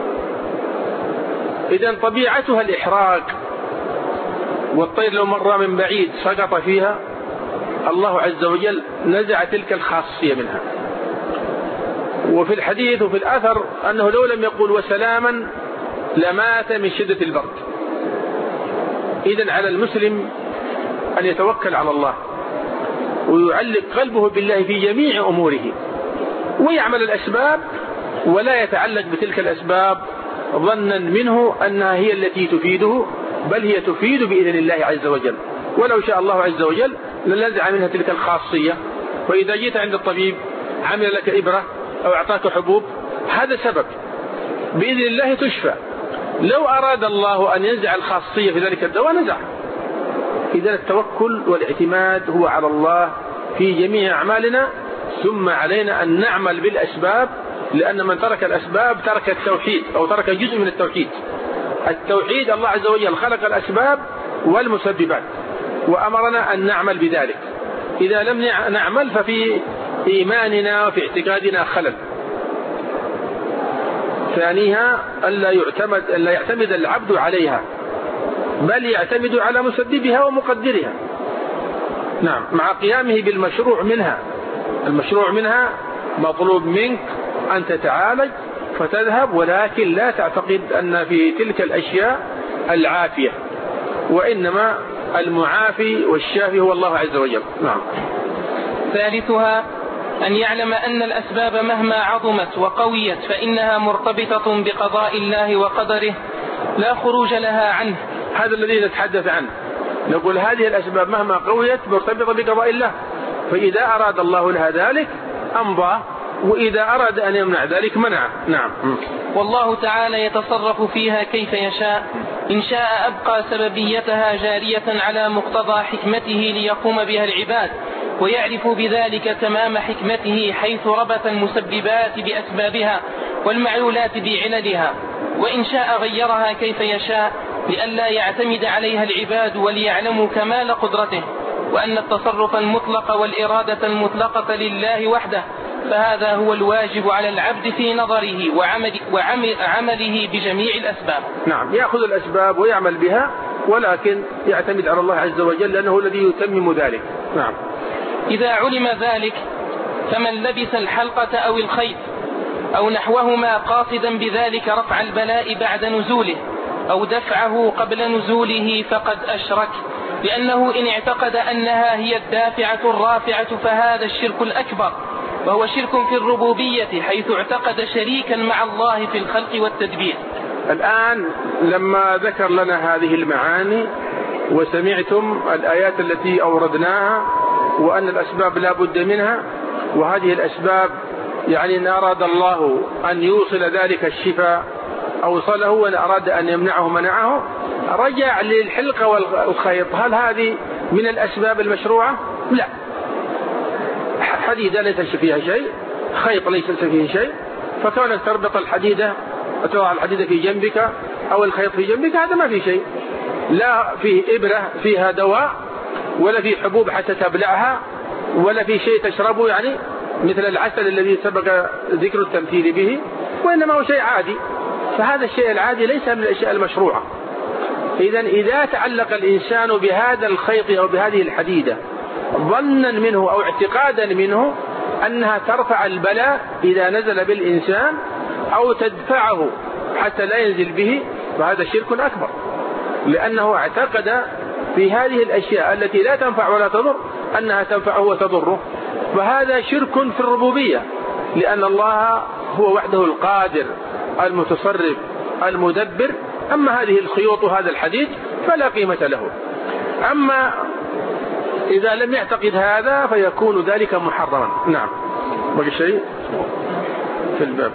Speaker 2: إذن طبيعتها الإحراق، والطير لو مر من بعيد سقط فيها، الله عز وجل نزع تلك الخاصية منها. وفي الحديث وفي الأثر أنه لو لم يقول وسلاما لمات من شدة البرد. إذن على المسلم أن يتوكل على الله ويعلق قلبه بالله في جميع أموره، ويعمل الأسباب ولا يتعلق بتلك الأسباب ظنا منه أنها هي التي تفيده، بل هي تفيد بإذن الله عز وجل. ولو شاء الله عز وجل لنزع منها تلك الخاصية. وإذا جيت عند الطبيب عمل لك إبرة أو أعطاك حبوب، هذا سبب، بإذن الله تشفى. لو أراد الله أن ينزع الخاصية في ذلك الدواء نزع. إذن التوكل والاعتماد هو على الله في جميع أعمالنا، ثم علينا أن نعمل بالأسباب، لأن من ترك الأسباب ترك التوحيد أو ترك جزء من التوحيد. التوحيد الله عز وجل خلق الأسباب والمسببات وأمرنا أن نعمل بذلك. إذا لم نعمل ففي إيماننا وفي اعتقادنا خلل. ثانيها ألا يعتمد العبد عليها، بل يعتمد على مسببها ومقدرها، نعم، مع قيامه بالمشروع منها. المشروع منها مطلوب منك أن تتعالج فتذهب، ولكن لا تعتقد أن في تلك الأشياء العافية، وإنما المعافي والشافي هو الله عز وجل. نعم.
Speaker 1: ثالثها أن يعلم أن الأسباب مهما عظمت وقويت فإنها مرتبطة بقضاء الله وقدره لا خروج لها عنه.
Speaker 2: هذا الذي نتحدث عنه، نقول هذه الأسباب مهما قويت مرتبطة بقضاء الله، فإذا أراد الله لها ذلك أمضى، وإذا أراد أن يمنع ذلك منع. نعم.
Speaker 1: والله تعالى يتصرف فيها كيف يشاء، إن شاء أبقى سببيتها جارية على مقتضى حكمته ليقوم بها العباد، ويعرف بذلك تمام حكمته حيث ربط المسببات بأسبابها والمعلولات بعللها، وإن شاء غيرها كيف يشاء لئلا يعتمد عليها العباد وليعلموا كمال قدرته، وأن التصرف المطلق والإرادة المطلقة لله وحده، فهذا هو الواجب على العبد في نظره وعمله بجميع الأسباب.
Speaker 2: نعم، يأخذ الأسباب ويعمل بها، ولكن يعتمد على الله عز وجل لأنه الذي يتمم ذلك. نعم.
Speaker 1: إذا علم ذلك فمن لبس الحلقة أو الخيط أو نحوهما قاصدا بذلك رفع البلاء بعد نزوله أو دفعه قبل نزوله فقد أشرك، لأنه إن اعتقد أنها هي الدافعة الرافعة فهذا الشرك الأكبر، وهو شرك في الربوبية حيث اعتقد شريكا مع الله في الخلق والتدبير.
Speaker 2: الآن لما ذكر لنا هذه المعاني وسمعتم الآيات التي أوردناها وأن الأسباب لا بد منها، وهذه الأسباب يعني إن أراد الله أن يوصل ذلك الشفاء أوصله، وإن أراد أن يمنعه منعه، رجع للحلقة والخيط. هل هذه من الأسباب المشروعة؟ لا. حديدة ليس فيها شيء، خيط ليس فيه شيء، فكونك تربط الحديدة وتضع الحديدة في جنبك أو الخيط في جنبك هذا ما في شيء، لا فيه إبرة فيها دواء، ولا في حبوب حتى تبلعها، ولا في شيء تشربه يعني مثل العسل الذي سبق ذكر التمثيل به، وإنما هو شيء عادي. فهذا الشيء العادي ليس من الأشياء المشروعة. إذا تعلق الإنسان بهذا الخيط أو بهذه الحديدة ظنا منه أو اعتقادا منه أنها ترفع البلاء إذا نزل بالإنسان أو تدفعه حتى لا ينزل به، فهذا شرك أكبر، لأنه اعتقد في هذه الأشياء التي لا تنفع ولا تضر أنها تنفعه وتضره، فهذا شرك في الربوبية، لأن الله هو وحده القادر المتصرف المدبر. أما هذه الخيوط وهذا الحديث فلا قيمة له. أما إذا لم يعتقد هذا فيكون ذلك محرما. نعم. بقي شيء في الباب؟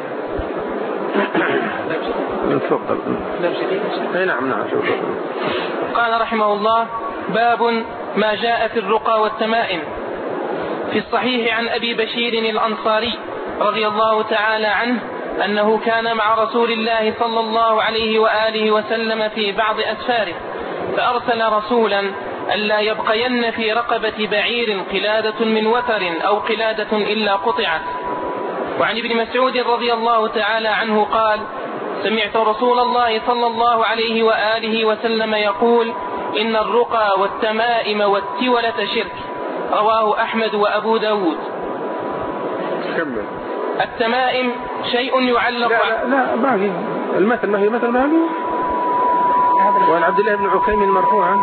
Speaker 2: تفضل. نعم.
Speaker 1: قال رحمه الله: باب ما جاء في الرقى والتمائم. في الصحيح عن أبي بشير الأنصاري رضي الله تعالى عنه أنه كان مع رسول الله صلى الله عليه وآله وسلم في بعض أسفاره، فأرسل رسولا ألا يبقين في رقبة بعير قلادة من وتر أو قلادة إلا قطعت. وعن ابن مسعود رضي الله تعالى عنه قال: سمعت رسول الله صلى الله عليه وآله وسلم يقول: إن الرقى والتمائم والتولة شرك. رواه أحمد وأبو داود.
Speaker 2: كمل.
Speaker 1: التمائم شيء يعلق.
Speaker 2: لا ما في المثل، ما هي مثل ما هو. وعن عبد الله بن عكيم مرفوعا.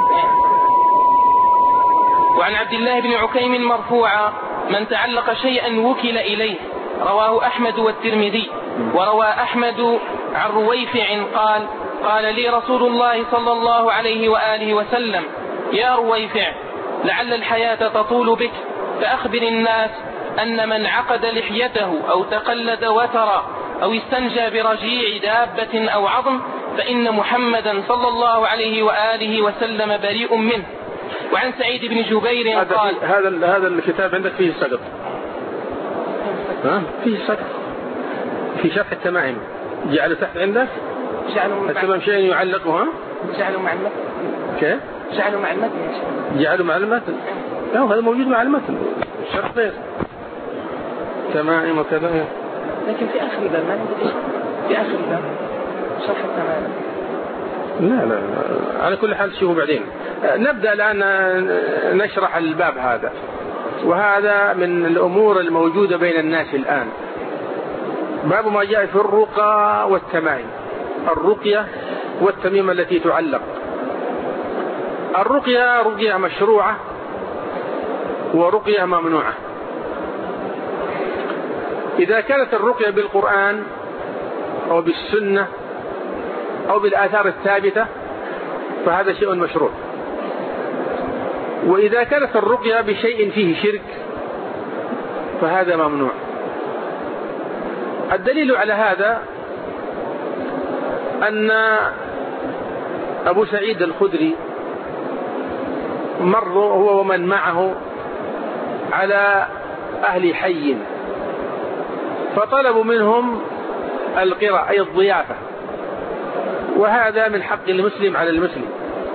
Speaker 1: وعن عبد الله بن عكيم مرفوعا: من تعلق شيئا وكل إليه. رواه أحمد والترمذي. وروى أحمد عن رويفع قال: قال لي رسول الله صلى الله عليه وآله وسلم: يا رويفع، لعل الحياة تطول بك، فأخبر الناس أن من عقد لحيته أو تقلد وترا أو استنجى برجيع دابة أو عظم فإن محمدا صلى الله عليه وآله وسلم بريء منه. وعن سعيد بن جبير قال:
Speaker 2: هذا الكتاب عندك فيه سقط. فيه سقط في شرح التمائم. جعله تحت عندك. التمام شيء يعلقها.
Speaker 1: جعله مع المتن.
Speaker 2: كيف؟
Speaker 1: جعله مع المتن.
Speaker 2: جعله مع المتن. هذا موجود مع المتن. شرح غير تمائم وكذا.
Speaker 1: لكن في آخر الباب ما عندك شيء. في آخر الباب شرح التمائم.
Speaker 2: لا على كل حال شوفوا بعدين. نبدأ الآن نشرح الباب هذا، وهذا من الأمور الموجودة بين الناس الآن. باب ما جاء في الرقى والتمائم. الرقية والتميمة التي تعلق. الرقية رقية مشروعة ورقية ممنوعة. إذا كانت الرقية بالقرآن أو بالسنة أو بالآثار الثابتة فهذا شيء مشروع. وإذا كانت الرقية بشيء فيه شرك فهذا ممنوع. الدليل على هذا أن أبو سعيد الخدري مر هو ومن معه على أهل حي فطلبوا منهم القراء أي الضيافة، وهذا من حق المسلم على المسلم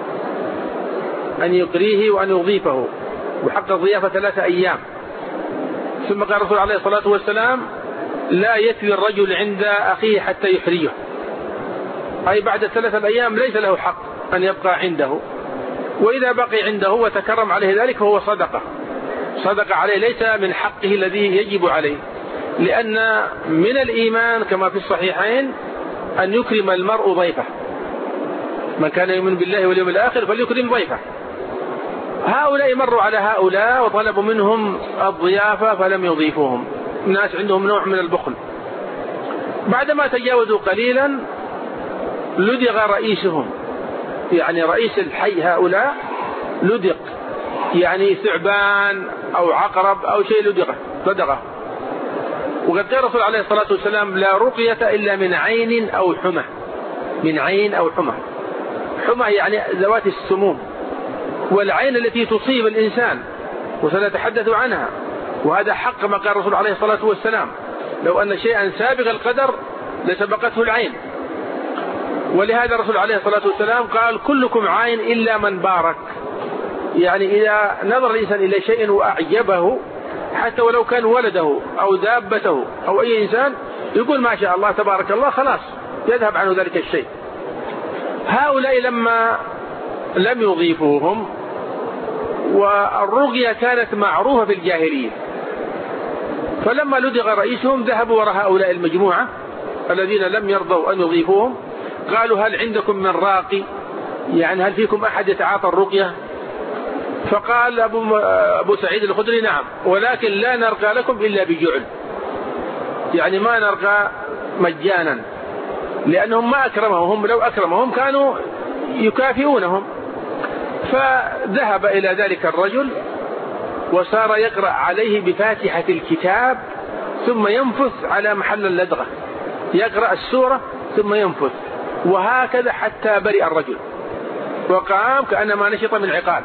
Speaker 2: أن يقريه وأن يضيفه، وحق الضيافة 3 أيام. ثم قال الرسول عليه الصلاة والسلام: لا يتوي الرجل عند أخيه حتى يحريه، أي بعد 3 أيام ليس له حق أن يبقى عنده، وإذا بقي عنده وتكرم عليه ذلك فهو صدق عليه، ليس من حقه الذي يجب عليه، لأن من الإيمان كما في الصحيحين أن يكرم المرء ضيفه. من كان يؤمن بالله واليوم الآخر فليكرم ضيفه. هؤلاء مروا على هؤلاء وطلبوا منهم الضيافة فلم يضيفوهم. الناس عندهم نوع من البخل. بعدما تجاوزوا قليلا لدغ رئيسهم، يعني رئيس الحي هؤلاء لدغ، يعني ثعبان أو عقرب أو شيء لدغه. وقد قال الرسول عليه الصلاة والسلام: لا رقية إلا من عين أو حمى. من عين أو حمى. حمى يعني ذوات السموم، والعين التي تصيب الإنسان، وسنتحدث عنها، وهذا حق ما قال الرسول عليه الصلاة والسلام: لو أن شيئا سابق القدر لسبقته العين. ولهذا الرسول عليه الصلاة والسلام قال: كلكم عين إلا من بارك. يعني إذا نظر الإنسان إلى شيء وأعجبه حتى ولو كان ولده أو دابته أو أي إنسان يقول ما شاء الله تبارك الله، خلاص يذهب عنه ذلك الشيء. هؤلاء لما لم يضيفوهم، والرقية كانت معروفة في الجاهلية، فلما لدغ رئيسهم ذهبوا وراء هؤلاء المجموعة الذين لم يرضوا أن يضيفوهم، قالوا: هل عندكم من راقي؟ يعني هل فيكم أحد يتعاطى الرقية؟ فقال أبو سعيد الخدري نعم، ولكن لا نرقى لكم إلا بجعل، يعني ما نرقى مجانا، لأنهم ما أكرمهم، هم لو أكرمهم كانوا يكافئونهم. فذهب إلى ذلك الرجل وصار يقرأ عليه بفاتحة الكتاب ثم ينفث على محل اللدغة، يقرأ السورة ثم ينفث، وهكذا حتى برئ الرجل وقام كأنما نشط من عقال.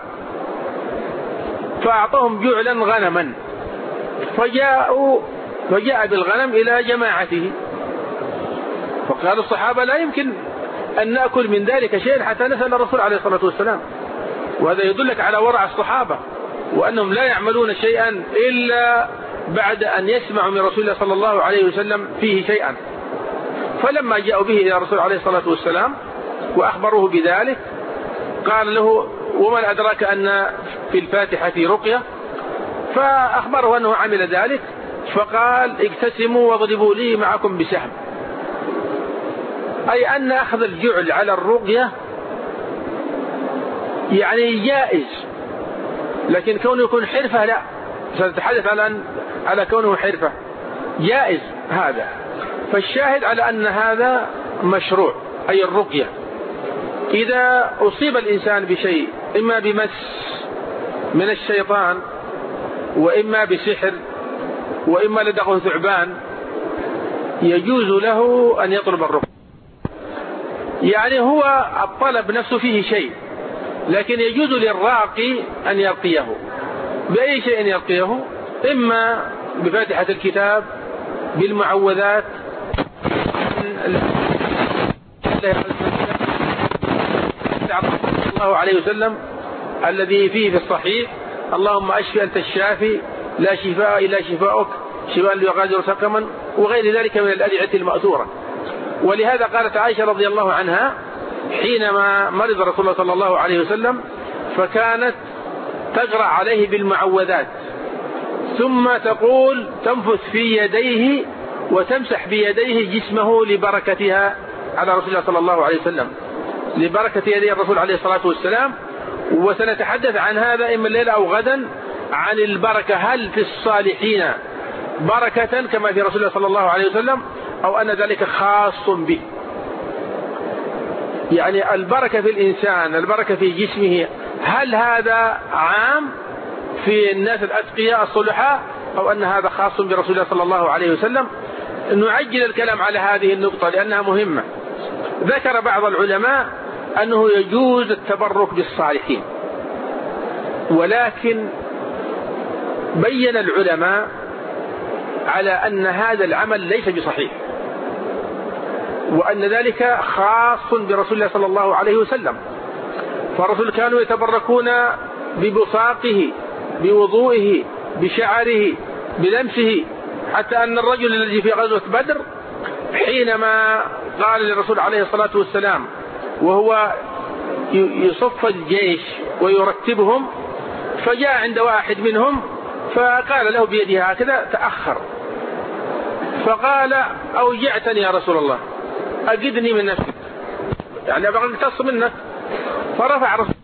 Speaker 2: فأعطاهم جعلا غنما، فجاء بالغنم إلى جماعته، فقال الصحابة لا يمكن أن نأكل من ذلك شيئا حتى نسأل الرسول عليه الصلاة والسلام. وهذا يدلك على ورع الصحابة، وأنهم لا يعملون شيئا إلا بعد أن يسمعوا من رسول الله صلى الله عليه وسلم فيه شيئا. فلما جاءوا به إلى الرسول عليه الصلاة والسلام وأخبروه بذلك قال له ومن أدراك أن في الفاتحة رقية؟ فأخبره أنه عمل ذلك، فقال اقتسموا واضربوا لي معكم بسهم، أي أن أخذ الجعل على الرقية يعني جائز، لكن كونه يكون حرفة لا، سنتحدث على كونه حرفة جائز هذا. فالشاهد على أن هذا مشروع، أي الرقية إذا أصيب الإنسان بشيء إما بمس من الشيطان وإما بسحر وإما لدغه ثعبان يجوز له أن يطلب الرقية. يعني هو الطلب نفسه فيه شيء، لكن يجوز للراقي أن يرقيه بأي شيء يرقيه، إما بفاتحة الكتاب، بالمعوذات، الله عليه وسلم الذي فيه في الصحيح اللهم أشفي أنت الشافي لا شفاء إلا شفاؤك شفاء لا يغادر سقما، وغير ذلك من الأدعية المأثورة. ولهذا قالت عائشة رضي الله عنها حينما مرض رسول الله صلى الله عليه وسلم فكانت تقرأ عليه بالمعوذات ثم تقول تنفث في يديه وتمسح بيديه جسمه لبركتها على رسول الله صلى الله عليه وسلم، لبركة يدي الرسول عليه الصلاة والسلام. وسنتحدث عن هذا إما الليلة أو غدا عن البركة، هل في الصالحين بركة كما في رسول الله صلى الله عليه وسلم أو أن ذلك خاص به. يعني البركة في الإنسان، البركة في جسمه، هل هذا عام في الناس الأتقياء الصلحاء أو أن هذا خاص برسول الله صلى الله عليه وسلم؟ نعجل الكلام على هذه النقطة لأنها مهمة. ذكر بعض العلماء أنه يجوز التبرك بالصالحين، ولكن بين العلماء على أن هذا العمل ليس بصحيح، وأن ذلك خاص برسول الله صلى الله عليه وسلم. فالرسول كانوا يتبركون ببصاقه، بوضوئه، بشعره، بلمسه، حتى أن الرجل الذي في غزوة بدر حينما قال للرسول عليه الصلاة والسلام وهو يصف الجيش ويرتبهم، فجاء عند واحد منهم فقال له بيده هكذا تأخر، فقال أوجعتني يا رسول الله، أجدني من نفسك، يعني أبغى اقتص منك. فرفع رسول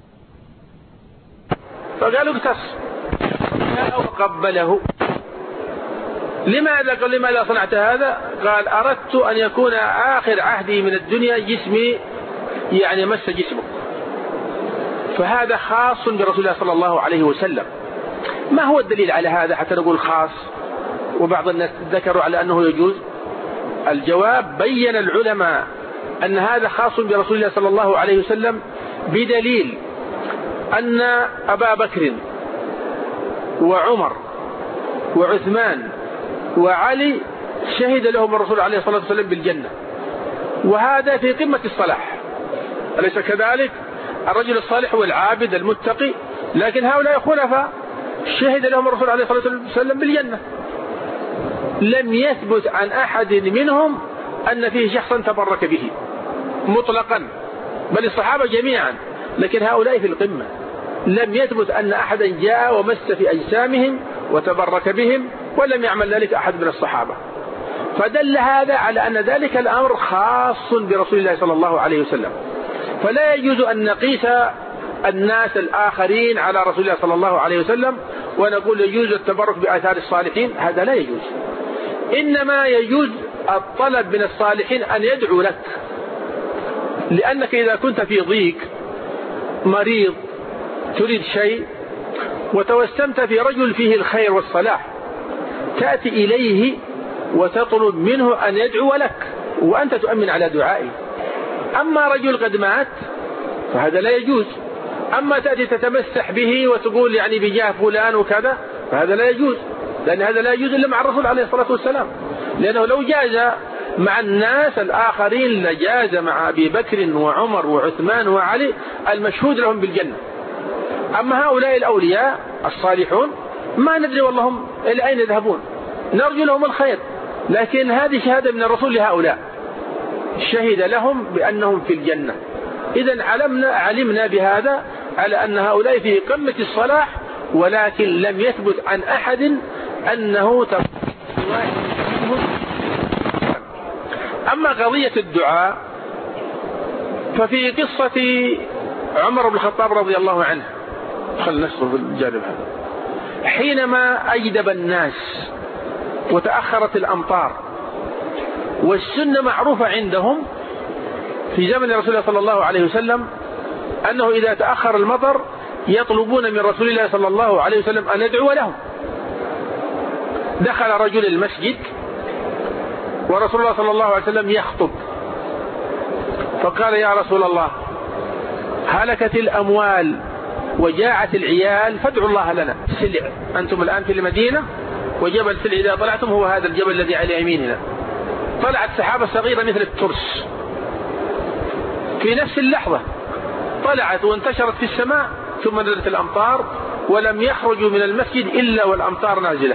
Speaker 2: فقالوا اقتص وقبله. لماذا؟ قال لماذا صنعت هذا؟ قال أردت أن يكون آخر عهدي من الدنيا جسمي يعني مس جسمه. فهذا خاص برسول الله صلى الله عليه وسلم. ما هو الدليل على هذا حتى نقول خاص وبعض الناس ذكروا على أنه يجوز؟ الجواب بين العلماء أن هذا خاص برسول الله صلى الله عليه وسلم بدليل أن أبا بكر وعمر وعثمان وعلي شهد لهم الرسول عليه الصلاة والسلام بالجنة، وهذا في قمة الصلاح، أليس كذلك؟ الرجل الصالح والعابد المتقي، لكن هؤلاء خلفاء شهد لهم الرسول عليه الصلاة والسلام بالجنة. لم يثبت عن أحد منهم أن فيه شخصا تبرك به مطلقا، بل الصحابة جميعا، لكن هؤلاء في القمة. لم يثبت أن أحدا جاء ومس في أجسامهم وتبرك بهم، ولم يعمل ذلك أحد من الصحابة. فدل هذا على أن ذلك الأمر خاص برسول الله صلى الله عليه وسلم. فلا يجوز أن نقيس الناس الآخرين على رسول الله صلى الله عليه وسلم ونقول يجوز التبرك بآثار الصالحين، هذا لا يجوز. إنما يجوز الطلب من الصالحين أن يدعو لك، لأنك إذا كنت في ضيق مريض تريد شيء وتوسمت في رجل فيه الخير والصلاح، تأتي إليه وتطلب منه أن يدعو لك وأنت تؤمن على دعائه. أما رجل قد مات فهذا لا يجوز. أما تأتي تتمسح به وتقول يعني بجاه فلان وكذا، فهذا لا يجوز، لأن هذا لا يجوز إلا مع الرسول عليه الصلاة والسلام، لأنه لو جاز مع الناس الآخرين لجاز مع أبي بكر وعمر وعثمان وعلي المشهود لهم بالجنة. أما هؤلاء الأولياء الصالحون ما ندري والله إلى أين يذهبون، نرجو لهم الخير، لكن هذه شهادة من الرسول لهؤلاء، شهد لهم بأنهم في الجنة. إذن علمنا بهذا على أن هؤلاء في قمة الصلاح، ولكن لم يثبت عن أحد أنه أما قضية الدعاء ففي قصة عمر بن الخطاب رضي الله عنه، خلنا نشرب الجانب هذا، حينما أجدب الناس وتأخرت الأمطار، والسنة معروفة عندهم في زمن رسول الله صلى الله عليه وسلم أنه إذا تأخر المطر يطلبون من رسول الله صلى الله عليه وسلم أن يدعو لهم. دخل رجل المسجد ورسول الله صلى الله عليه وسلم يخطب، فقال يا رسول الله هلكت الأموال وجاعت العيال فادعوا الله لنا. سلع، أنتم الآن في المدينة وجبل سلع إذا طلعتم هو هذا الجبل الذي على يميننا، طلعت سحابة صغيرة مثل الترس في نفس اللحظة، طلعت وانتشرت في السماء، ثم نزلت الأمطار ولم يخرجوا من المسجد إلا والأمطار نازلة،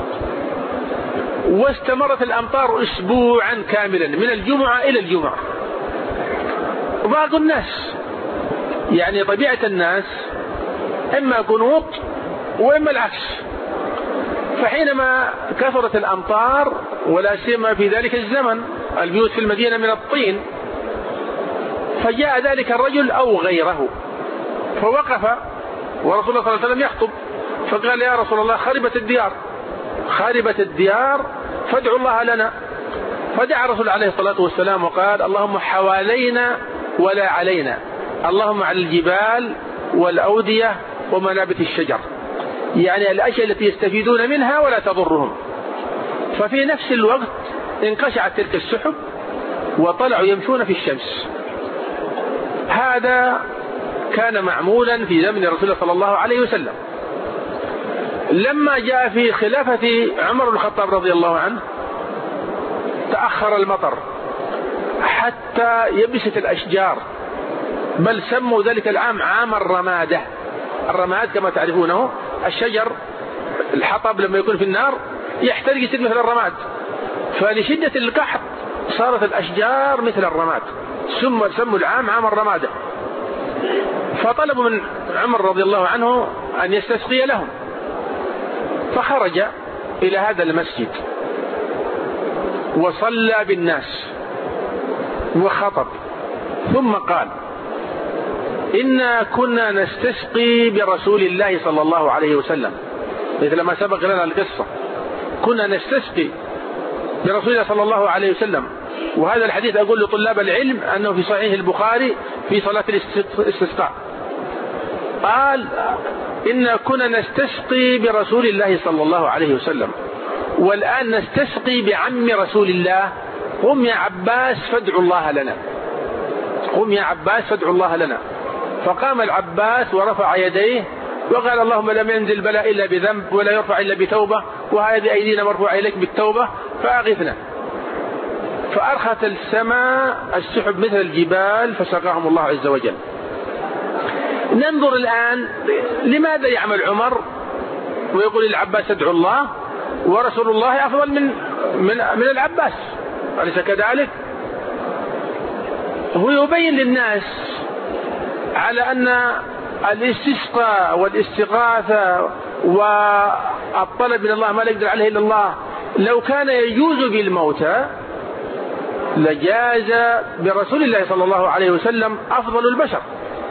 Speaker 2: واستمرت الأمطار أسبوعا كاملا من الجمعة إلى الجمعة. وبعض الناس يعني طبيعة الناس إما قنوط وإما العكس، فحينما كثرت الأمطار ولا سيما في ذلك الزمن البيوت في المدينة من الطين، فجاء ذلك الرجل أو غيره فوقف ورسول الله صلى الله عليه وسلم يخطب، فقال يا رسول الله خربت الديار فادعوا الله لنا. فدعا الرسول عليه الصلاة والسلام وقال اللهم حوالينا ولا علينا، اللهم على الجبال والأودية ومنابت الشجر، يعني الأشياء التي يستفيدون منها ولا تضرهم. ففي نفس الوقت انقشعت تلك السحب وطلعوا يمشون في الشمس. هذا كان معمولا في زمن رسول الله صلى الله عليه وسلم. لما جاء في خلافة عمر بن الخطاب رضي الله عنه تأخر المطر حتى يبست الأشجار، بل سموا ذلك العام عام الرمادة. الرماد كما تعرفونه الشجر الحطب لما يكون في النار يحترق يصير مثل الرماد، فلشدة القحط صارت الأشجار مثل الرماد، سموا العام عام الرمادة. فطلبوا من عمر رضي الله عنه أن يستسقي لهم، فخرج إلى هذا المسجد وصلى بالناس وخطب، ثم قال إنا كنا نستسقي برسول الله صلى الله عليه وسلم، مثل ما سبق لنا القصة، كنا نستسقي برسول الله صلى الله عليه وسلم. وهذا الحديث أقول لطلاب العلم أنه في صحيح البخاري في صلاة الاستسقاء، قال إنا كنا نستسقي برسول الله صلى الله عليه وسلم، والآن نستسقي بعم رسول الله، قم يا عباس فادعوا الله لنا، قم يا عباس فادعوا الله لنا. فقام العباس ورفع يديه وقال اللهم لم ينزل بلاء إلا بذنب ولا يرفع إلا بتوبة، وهذه أيدينا مرفوعة إليك بالتوبة فأغثنا. فأرخت السماء السحب مثل الجبال فسقاهم الله عز وجل. ننظر الآن لماذا يعمل عمر ويقول للعباس ادعو الله ورسول الله أفضل من العباس، أليس كذلك؟ هو يبين للناس على أن الاستسقاء والاستغاثة والطلب من الله ما لا يقدر عليه إلا الله لو كان يجوز بالموتى لجاز برسول الله صلى الله عليه وسلم أفضل البشر،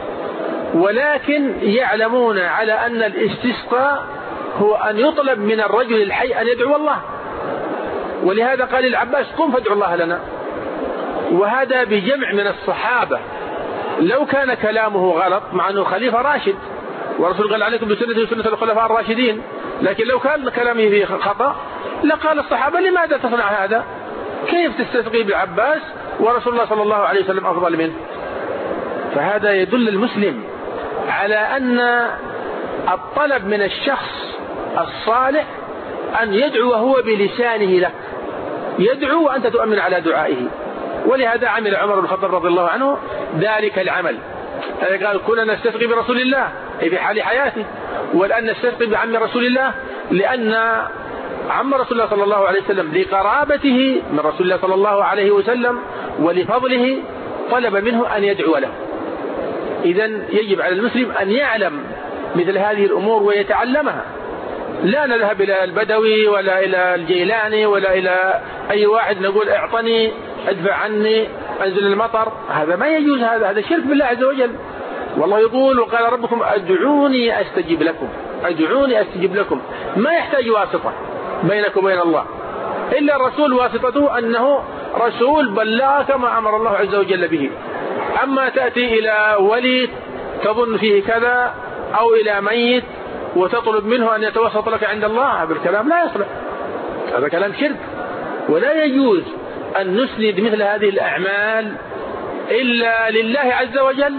Speaker 2: ولكن يعلمون على أن الاستسقاء هو أن يطلب من الرجل الحي أن يدعو الله، ولهذا قال العباس قم فادعو الله لنا. وهذا بجمع من الصحابة. لو كان كلامه غلط، مع أنه خليفة راشد ورسول قال عليكم بسنتي وسنة الخلفاء الراشدين، لكن لو كان كلامه فيه خطأ لقال الصحابة لماذا تصنع هذا؟ كيف تستسقي بالعباس ورسول الله صلى الله عليه وسلم أفضل منه؟ فهذا يدل المسلم على أن الطلب من الشخص الصالح أن يدعو هو بلسانه لك، يدعو وأنت تؤمن على دعائه. ولهذا عمل عمر بن الخطاب رضي الله عنه ذلك العمل، قال كنا نستسقي برسول الله أي في حال حياته، والآن نستسقي بعم رسول الله، لأن عم رسول الله صلى الله عليه وسلم لقرابته من رسول الله صلى الله عليه وسلم ولفضله طلب منه أن يدعو له. إذن يجب على المسلم أن يعلم مثل هذه الأمور ويتعلمها، لا نذهب إلى البدوي ولا إلى الجيلاني ولا إلى أي واحد نقول اعطني ادفع عني أنزل المطر، هذا ما يجوز، هذا شرك بالله عز وجل. والله يقول وقال ربكم أدعوني أستجب لكم، أدعوني أستجب لكم، ما يحتاج واسطة بينك وبين الله، إلا الرسول واسطته أنه رسول بلغ كما أمر الله عز وجل به. أما تأتي إلى ولي تظن فيه كذا أو إلى ميت وتطلب منه أن يتوسط لك عند الله، بالكلام لا يصلح، هذا كلام شرك. ولا يجوز أن نسند مثل هذه الأعمال إلا لله عز وجل،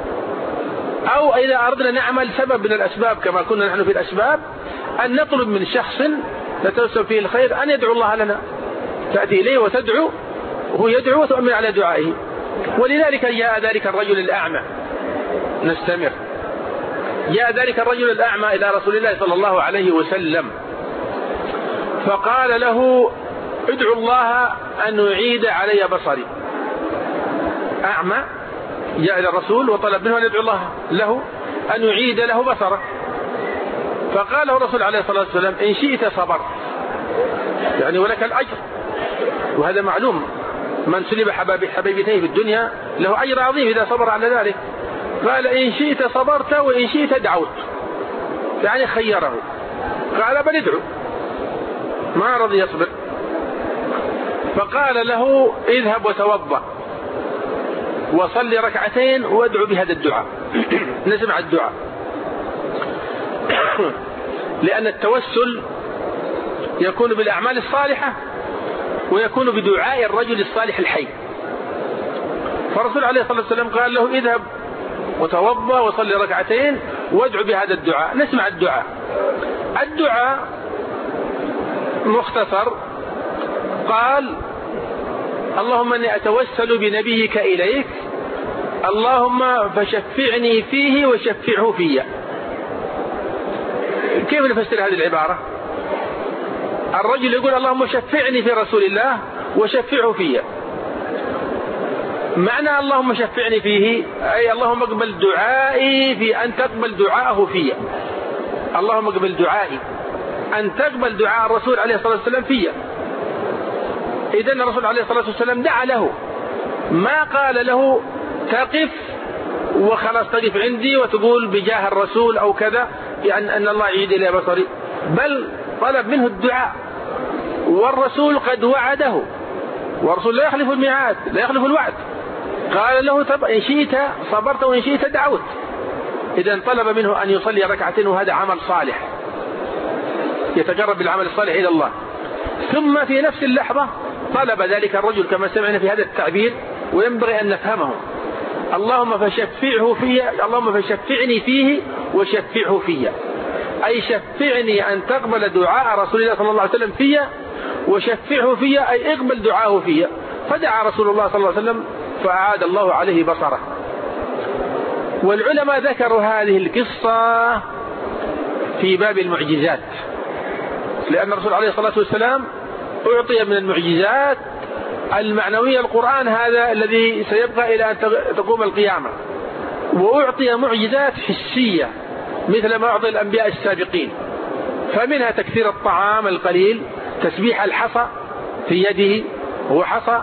Speaker 2: أو إذا أردنا نعمل سبب من الأسباب كما كنا نحن في الأسباب، أن نطلب من شخص نتوسل فيه الخير أن يدعو الله لنا، تأتي إليه وتدعو وهو يدعو وتؤمن على دعائه. ولذلك جاء ذلك الرجل الأعمى، نستمر، جاء ذلك الرجل الأعمى إلى رسول الله صلى الله عليه وسلم فقال له ادعو الله أن يعيد علي بصري. أعمى جاء إلى الرسول وطلب منه أن يدعو الله له أن يعيد له بصره، فقال له الرسول عليه الصلاة والسلام إن شئت صبرت، يعني ولك الأجر، وهذا معلوم، من سلب حبيبتيه في الدنيا له أجر عظيم إذا صبر على ذلك. قال إن شئت صبرت وإن شئت دعوت، يعني خيره، قال بل ادعو، ما رضي يصبر. فقال له اذهب وتوضأ وصلي ركعتين وادعو بهذا الدعاء. نسمع الدعاء، لأن التوسل يكون بالأعمال الصالحة ويكون بدعاء الرجل الصالح الحي. فالرسول عليه الصلاة والسلام قال له اذهب وتوضأ وصلي ركعتين وادعو بهذا الدعاء. نسمع الدعاء. الدعاء مختصر، قال اللهم اني اتوسل بنبيك اليك، اللهم فشفعني فيه وشفعه في. كيف نفسر هذه العبارة؟ الرجل يقول اللهم شفعني في رسول الله وشفعه في. معنى اللهم شفعني فيه أي اللهم اقبل دعائي في أن تقبل دعاءه في. اللهم اقبل دعائي أن تقبل دعاء الرسول عليه الصلاة والسلام في. إذن الرسول عليه الصلاة والسلام دعا له، ما قال له تقف وخلاص تقف عندي وتقول بجاه الرسول أو كذا يعني أن الله يعيد إلى بصري، بل طلب منه الدعاء، والرسول قد وعده، والرسول لا يخلف الميعاد لا يخلف الوعد. قال له إن شئت صبرت وإن شئت دعوت. إذن طلب منه أن يصلي ركعتين، وهذا عمل صالح يتقرب بالعمل الصالح إلى الله. ثم في نفس اللحظة طلب ذلك الرجل كما سمعنا في هذا التعبير، وينبغي أن نفهمه، اللهم فشفعه فيه، اللهم فشفعني فيه وشفعه فيه، أي شفعني أن تقبل دعاء رسول الله صلى الله عليه وسلم فيه، وشفعه فيه أي اقبل دعاءه فيه. فدعا رسول الله صلى الله عليه وسلم فأعاد الله عليه بصره. والعلماء ذكروا هذه القصة في باب المعجزات، لأن الرسول عليه الصلاة والسلام أعطي من المعجزات المعنوية القرآن هذا الذي سيبقى إلى أن تقوم القيامة، وأعطي معجزات حسية مثل ما أعطي الأنبياء السابقين، فمنها تكثير الطعام القليل، تسبيح الحصى في يده هو حصى،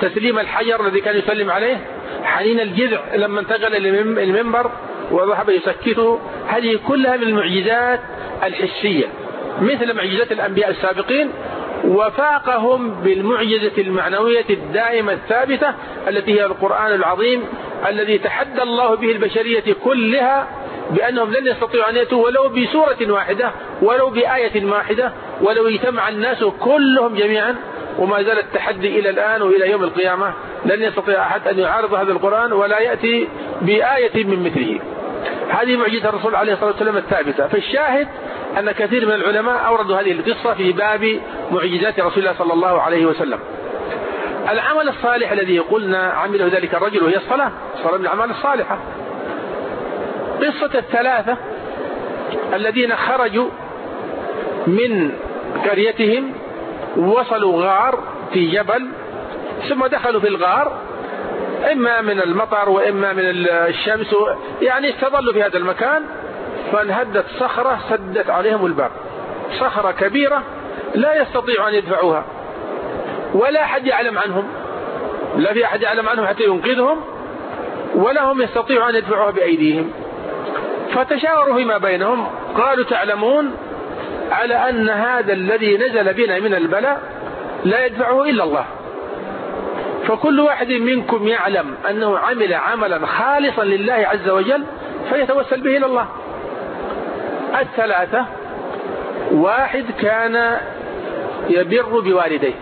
Speaker 2: تسليم الحجر الذي كان يسلم عليه، حنين الجذع لما انتقل المنبر وذهب يسكته. هذه كلها من المعجزات الحسية مثل معجزات الأنبياء السابقين، وفاقهم بالمعجزة المعنوية الدائمة الثابتة التي هي القرآن العظيم الذي تحدى الله به البشرية كلها بأنهم لن يستطيعوا أن يأتوا ولو بسورة واحدة ولو بآية واحدة ولو اجتمع الناس كلهم جميعا. وما زال التحدي إلى الآن وإلى يوم القيامة، لن يستطيع أحد أن يعارض هذا القرآن ولا يأتي بآية من مثله. هذه معجزة الرسول عليه الصلاة والسلام الثابتة. فالشاهد أن كثير من العلماء أوردوا هذه القصة في باب معجزات رسول الله صلى الله عليه وسلم. العمل الصالح الذي قلنا عمله ذلك الرجل وهي الصلاة من الأعمال الصالحة. قصة الثلاثة الذين خرجوا من قريتهم وصلوا غار في جبل، ثم دخلوا في الغار إما من المطر وإما من الشمس، يعني استظلوا في هذا المكان، فانهدت صخرة سدت عليهم الباب، صخرة كبيرة لا يستطيع أن يدفعوها ولا أحد يعلم عنهم، لا في أحد يعلم عنهم حتى ينقذهم ولا هم يستطيعوا أن يدفعوها بأيديهم. فتشاوروا فيما بينهم قالوا تعلمون على أن هذا الذي نزل بنا من البلاء لا يدفعه إلا الله، فكل واحد منكم يعلم أنه عمل عملا خالصا لله عز وجل فيتوسل به إلى الله. الثلاثة واحد كان يبر بوالديه،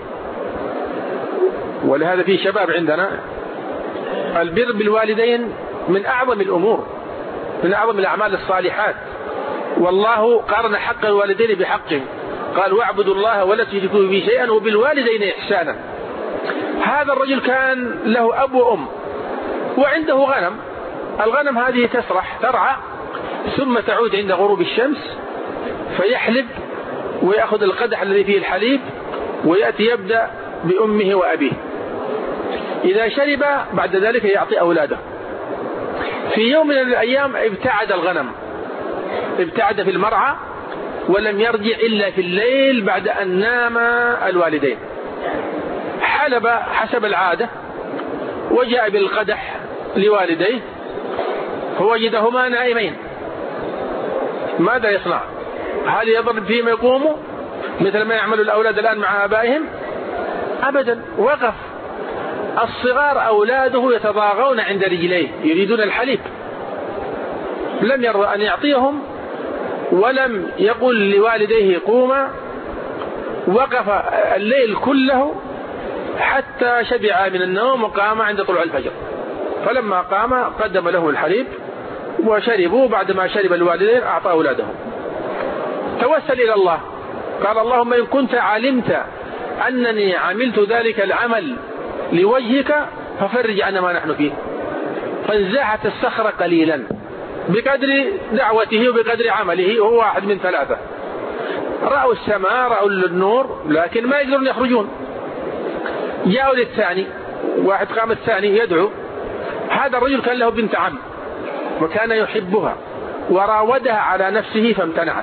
Speaker 2: ولهذا في شباب عندنا البر بالوالدين من أعظم الأمور، من أعظم الأعمال الصالحات. والله قارن حق الوالدين بحقهم، قال واعبدوا الله ولا تشركوا به شيئا وبالوالدين إحسانا. هذا الرجل كان له أب وأم وعنده غنم، الغنم هذه تسرح ترعى ثم تعود عند غروب الشمس فيحلب ويأخذ القدح الذي فيه الحليب ويأتي يبدأ بأمه وأبيه، إذا شرب بعد ذلك يعطي أولاده. في يوم من الأيام ابتعد الغنم، ابتعد في المرعى ولم يرجع إلا في الليل بعد أن نام الوالدين. حلب حسب العادة وجاء بالقدح لوالديه فوجدهما نائمين، ماذا يصنع؟ هل يضرب فيهم يقوموا مثل ما يعمل الأولاد الآن مع آبائهم؟ أبدا، وقف. الصغار أولاده يتضاغون عند رجليه يريدون الحليب، لم يرضى أن يعطيهم ولم يقل لوالديه قوما، وقف الليل كله حتى شبع من النوم وقام عند طلوع الفجر. فلما قام قدم له الحليب وشربوا، بعدما شرب الوالدين أعطى أولادهم. توسل إلى الله قال اللهم إن كنت علمت أنني عملت ذلك العمل لوجهك ففرج عنا ما نحن فيه. فانزاحت الصخرة قليلا بقدر دعوته وبقدر عمله، وهو واحد من ثلاثة. رأوا السماء، رأوا النور، لكن ما يقدرون يخرجون. جاءوا للثاني، واحد قام الثاني يدعو. هذا الرجل كان له بنت عم وكان يحبها وراودها على نفسه فامتنعت.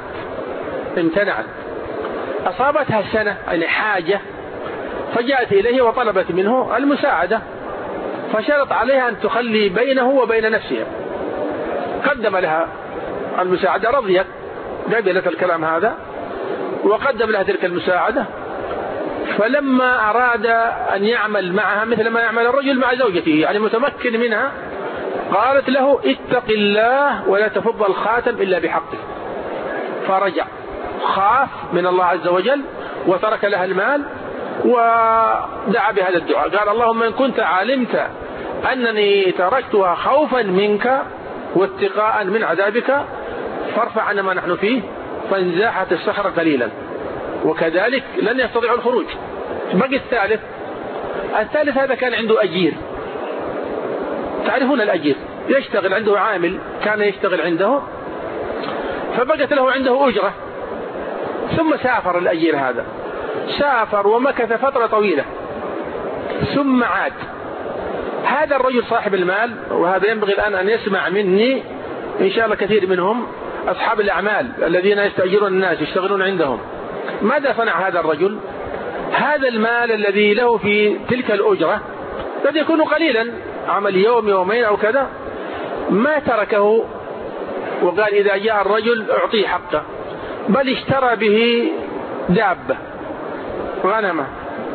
Speaker 2: أصابتها سنة يعني حاجة، فجاءت إليه وطلبت منه المساعدة، فشرط عليها أن تخلي بينه وبين نفسها. قدم لها المساعدة، رضيت، قبلت الكلام هذا وقدم لها تلك المساعدة. فلما أراد أن يعمل معها مثل ما يعمل الرجل مع زوجته، يعني متمكن منها، قالت له اتق الله ولا تفض الخاتم إلا بحقه. فرجع، خاف من الله عز وجل وترك لها المال ودعا بهذا الدعاء، قال اللهم إن كنت علمت أنني تركتها خوفا منك واتقاء من عذابك فارفع عنا ما نحن فيه. فانزاحت الصخرة قليلا، وكذلك لن يستطيعوا الخروج. بقي الثالث هذا كان عنده أجير، تعرفون الأجير يشتغل عنده، عامل كان يشتغل عنده، فبقت له عنده أجرة. ثم سافر الأجير هذا، سافر ومكث فترة طويلة ثم عاد. هذا الرجل صاحب المال، وهذا ينبغي الآن أن يسمع مني إن شاء الله كثير منهم أصحاب الأعمال الذين يستأجرون الناس يشتغلون عندهم. ماذا صنع هذا الرجل؟ هذا المال الذي له في تلك الأجرة قد يكون قليلا، عمل يوم يومين أو كذا، ما تركه وقال إذا جاء الرجل أعطيه حقه، بل اشترى به دابة غنمة،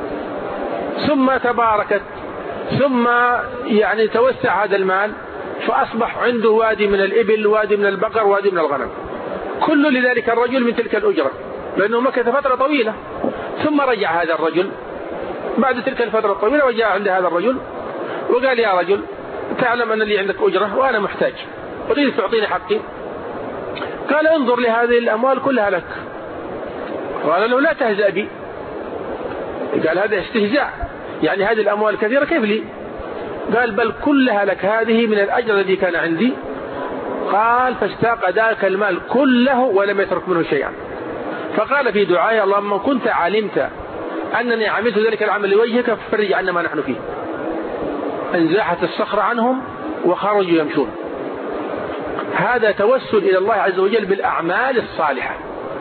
Speaker 2: ثم تباركت، ثم يعني توسع هذا المال، فأصبح عنده وادي من الإبل، وادي من البقر، وادي من الغنم، كل لذلك الرجل من تلك الأجرة، لأنه مكث فترة طويلة. ثم رجع هذا الرجل بعد تلك الفترة الطويلة وجاء عند هذا الرجل وقال يا رجل تعلم أن لي عندك أجرة وأنا محتاج، أريد تعطيني حقي. قال انظر لهذه الأموال كلها لك. قال له لا تهزأ بي. قال هذا استهزاء، يعني هذه الأموال كثيرة كيف لي؟ قال بل كلها لك، هذه من الأجر الذي كان عندي. قال فاستاق ذاك المال كله ولم يترك منه شيئا. فقال في دعائه اللهم كنت علمت أنني عملت ذلك العمل لوجهك ففرج عنا ما نحن فيه. انزاحت الصخرة عنهم وخرجوا يمشون. هذا توسل إلى الله عز وجل بالأعمال الصالحة.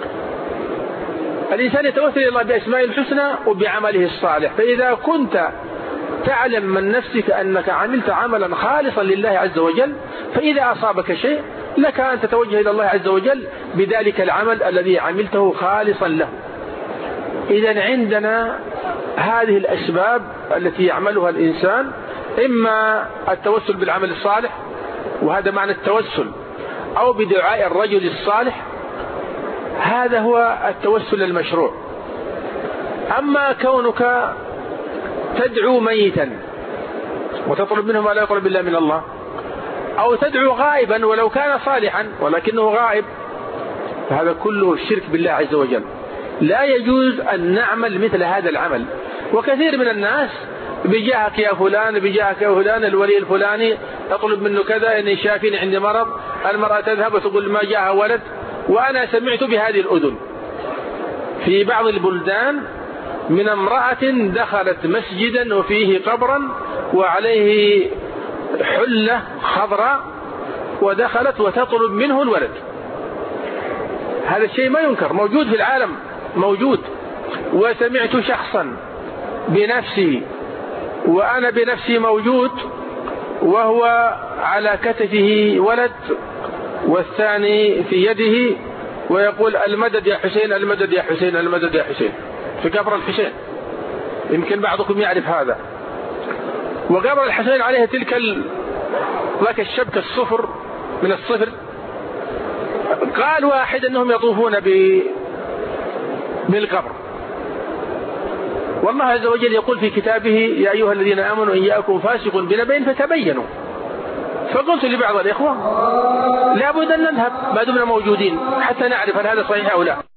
Speaker 2: الإنسان يتوسل إلى الله بأسماء الحسنى وبعمله الصالح. فإذا كنت تعلم من نفسك أنك عملت عملا خالصا لله عز وجل، فإذا أصابك شيء لك أن تتوجه إلى الله عز وجل بذلك العمل الذي عملته خالصا له. إذن عندنا هذه الأسباب التي يعملها الإنسان، إما التوسل بالعمل الصالح وهذا معنى التوسل، أو بدعاء الرجل الصالح، هذا هو التوسل المشروع. أما كونك تدعو ميتا وتطلب منه ما لا يطلب إلا من الله، أو تدعو غائبا ولو كان صالحا ولكنه غائب، فهذا كله الشرك بالله عز وجل. لا يجوز أن نعمل مثل هذا العمل. وكثير من الناس بجاهك يا فلان، بجاهك يا فلان الولي الفلاني أطلب منه كذا إني شافين عندي مرض، المرأة تذهب وتقول ما جاءها ولد. وأنا سمعت بهذه الأذن في بعض البلدان من امرأة دخلت مسجدا وفيه قبرا وعليه حلة خضراء، ودخلت وتطلب منه الولد. هذا الشيء ما ينكر، موجود في العالم، موجود. وسمعت شخصا بنفسي وأنا بنفسي موجود وهو على كتفه ولد والثاني في يده ويقول المدد يا حسين، المدد يا حسين، المدد يا حسين، في قبر الحسين. يمكن بعضكم يعرف هذا. وقبر الحسين عليه ذاك الشبك الصفر من الصفر. قال واحد أنهم يطوفون بالقبر. والله عز وجل يقول في كتابه يا أيها الذين آمنوا إن جاءكم فاسق بنبأ فتبينوا. فقلت لبعض الإخوة لابد أن نذهب ما دمنا موجودين حتى نعرف هل هذا صحيح أو لا.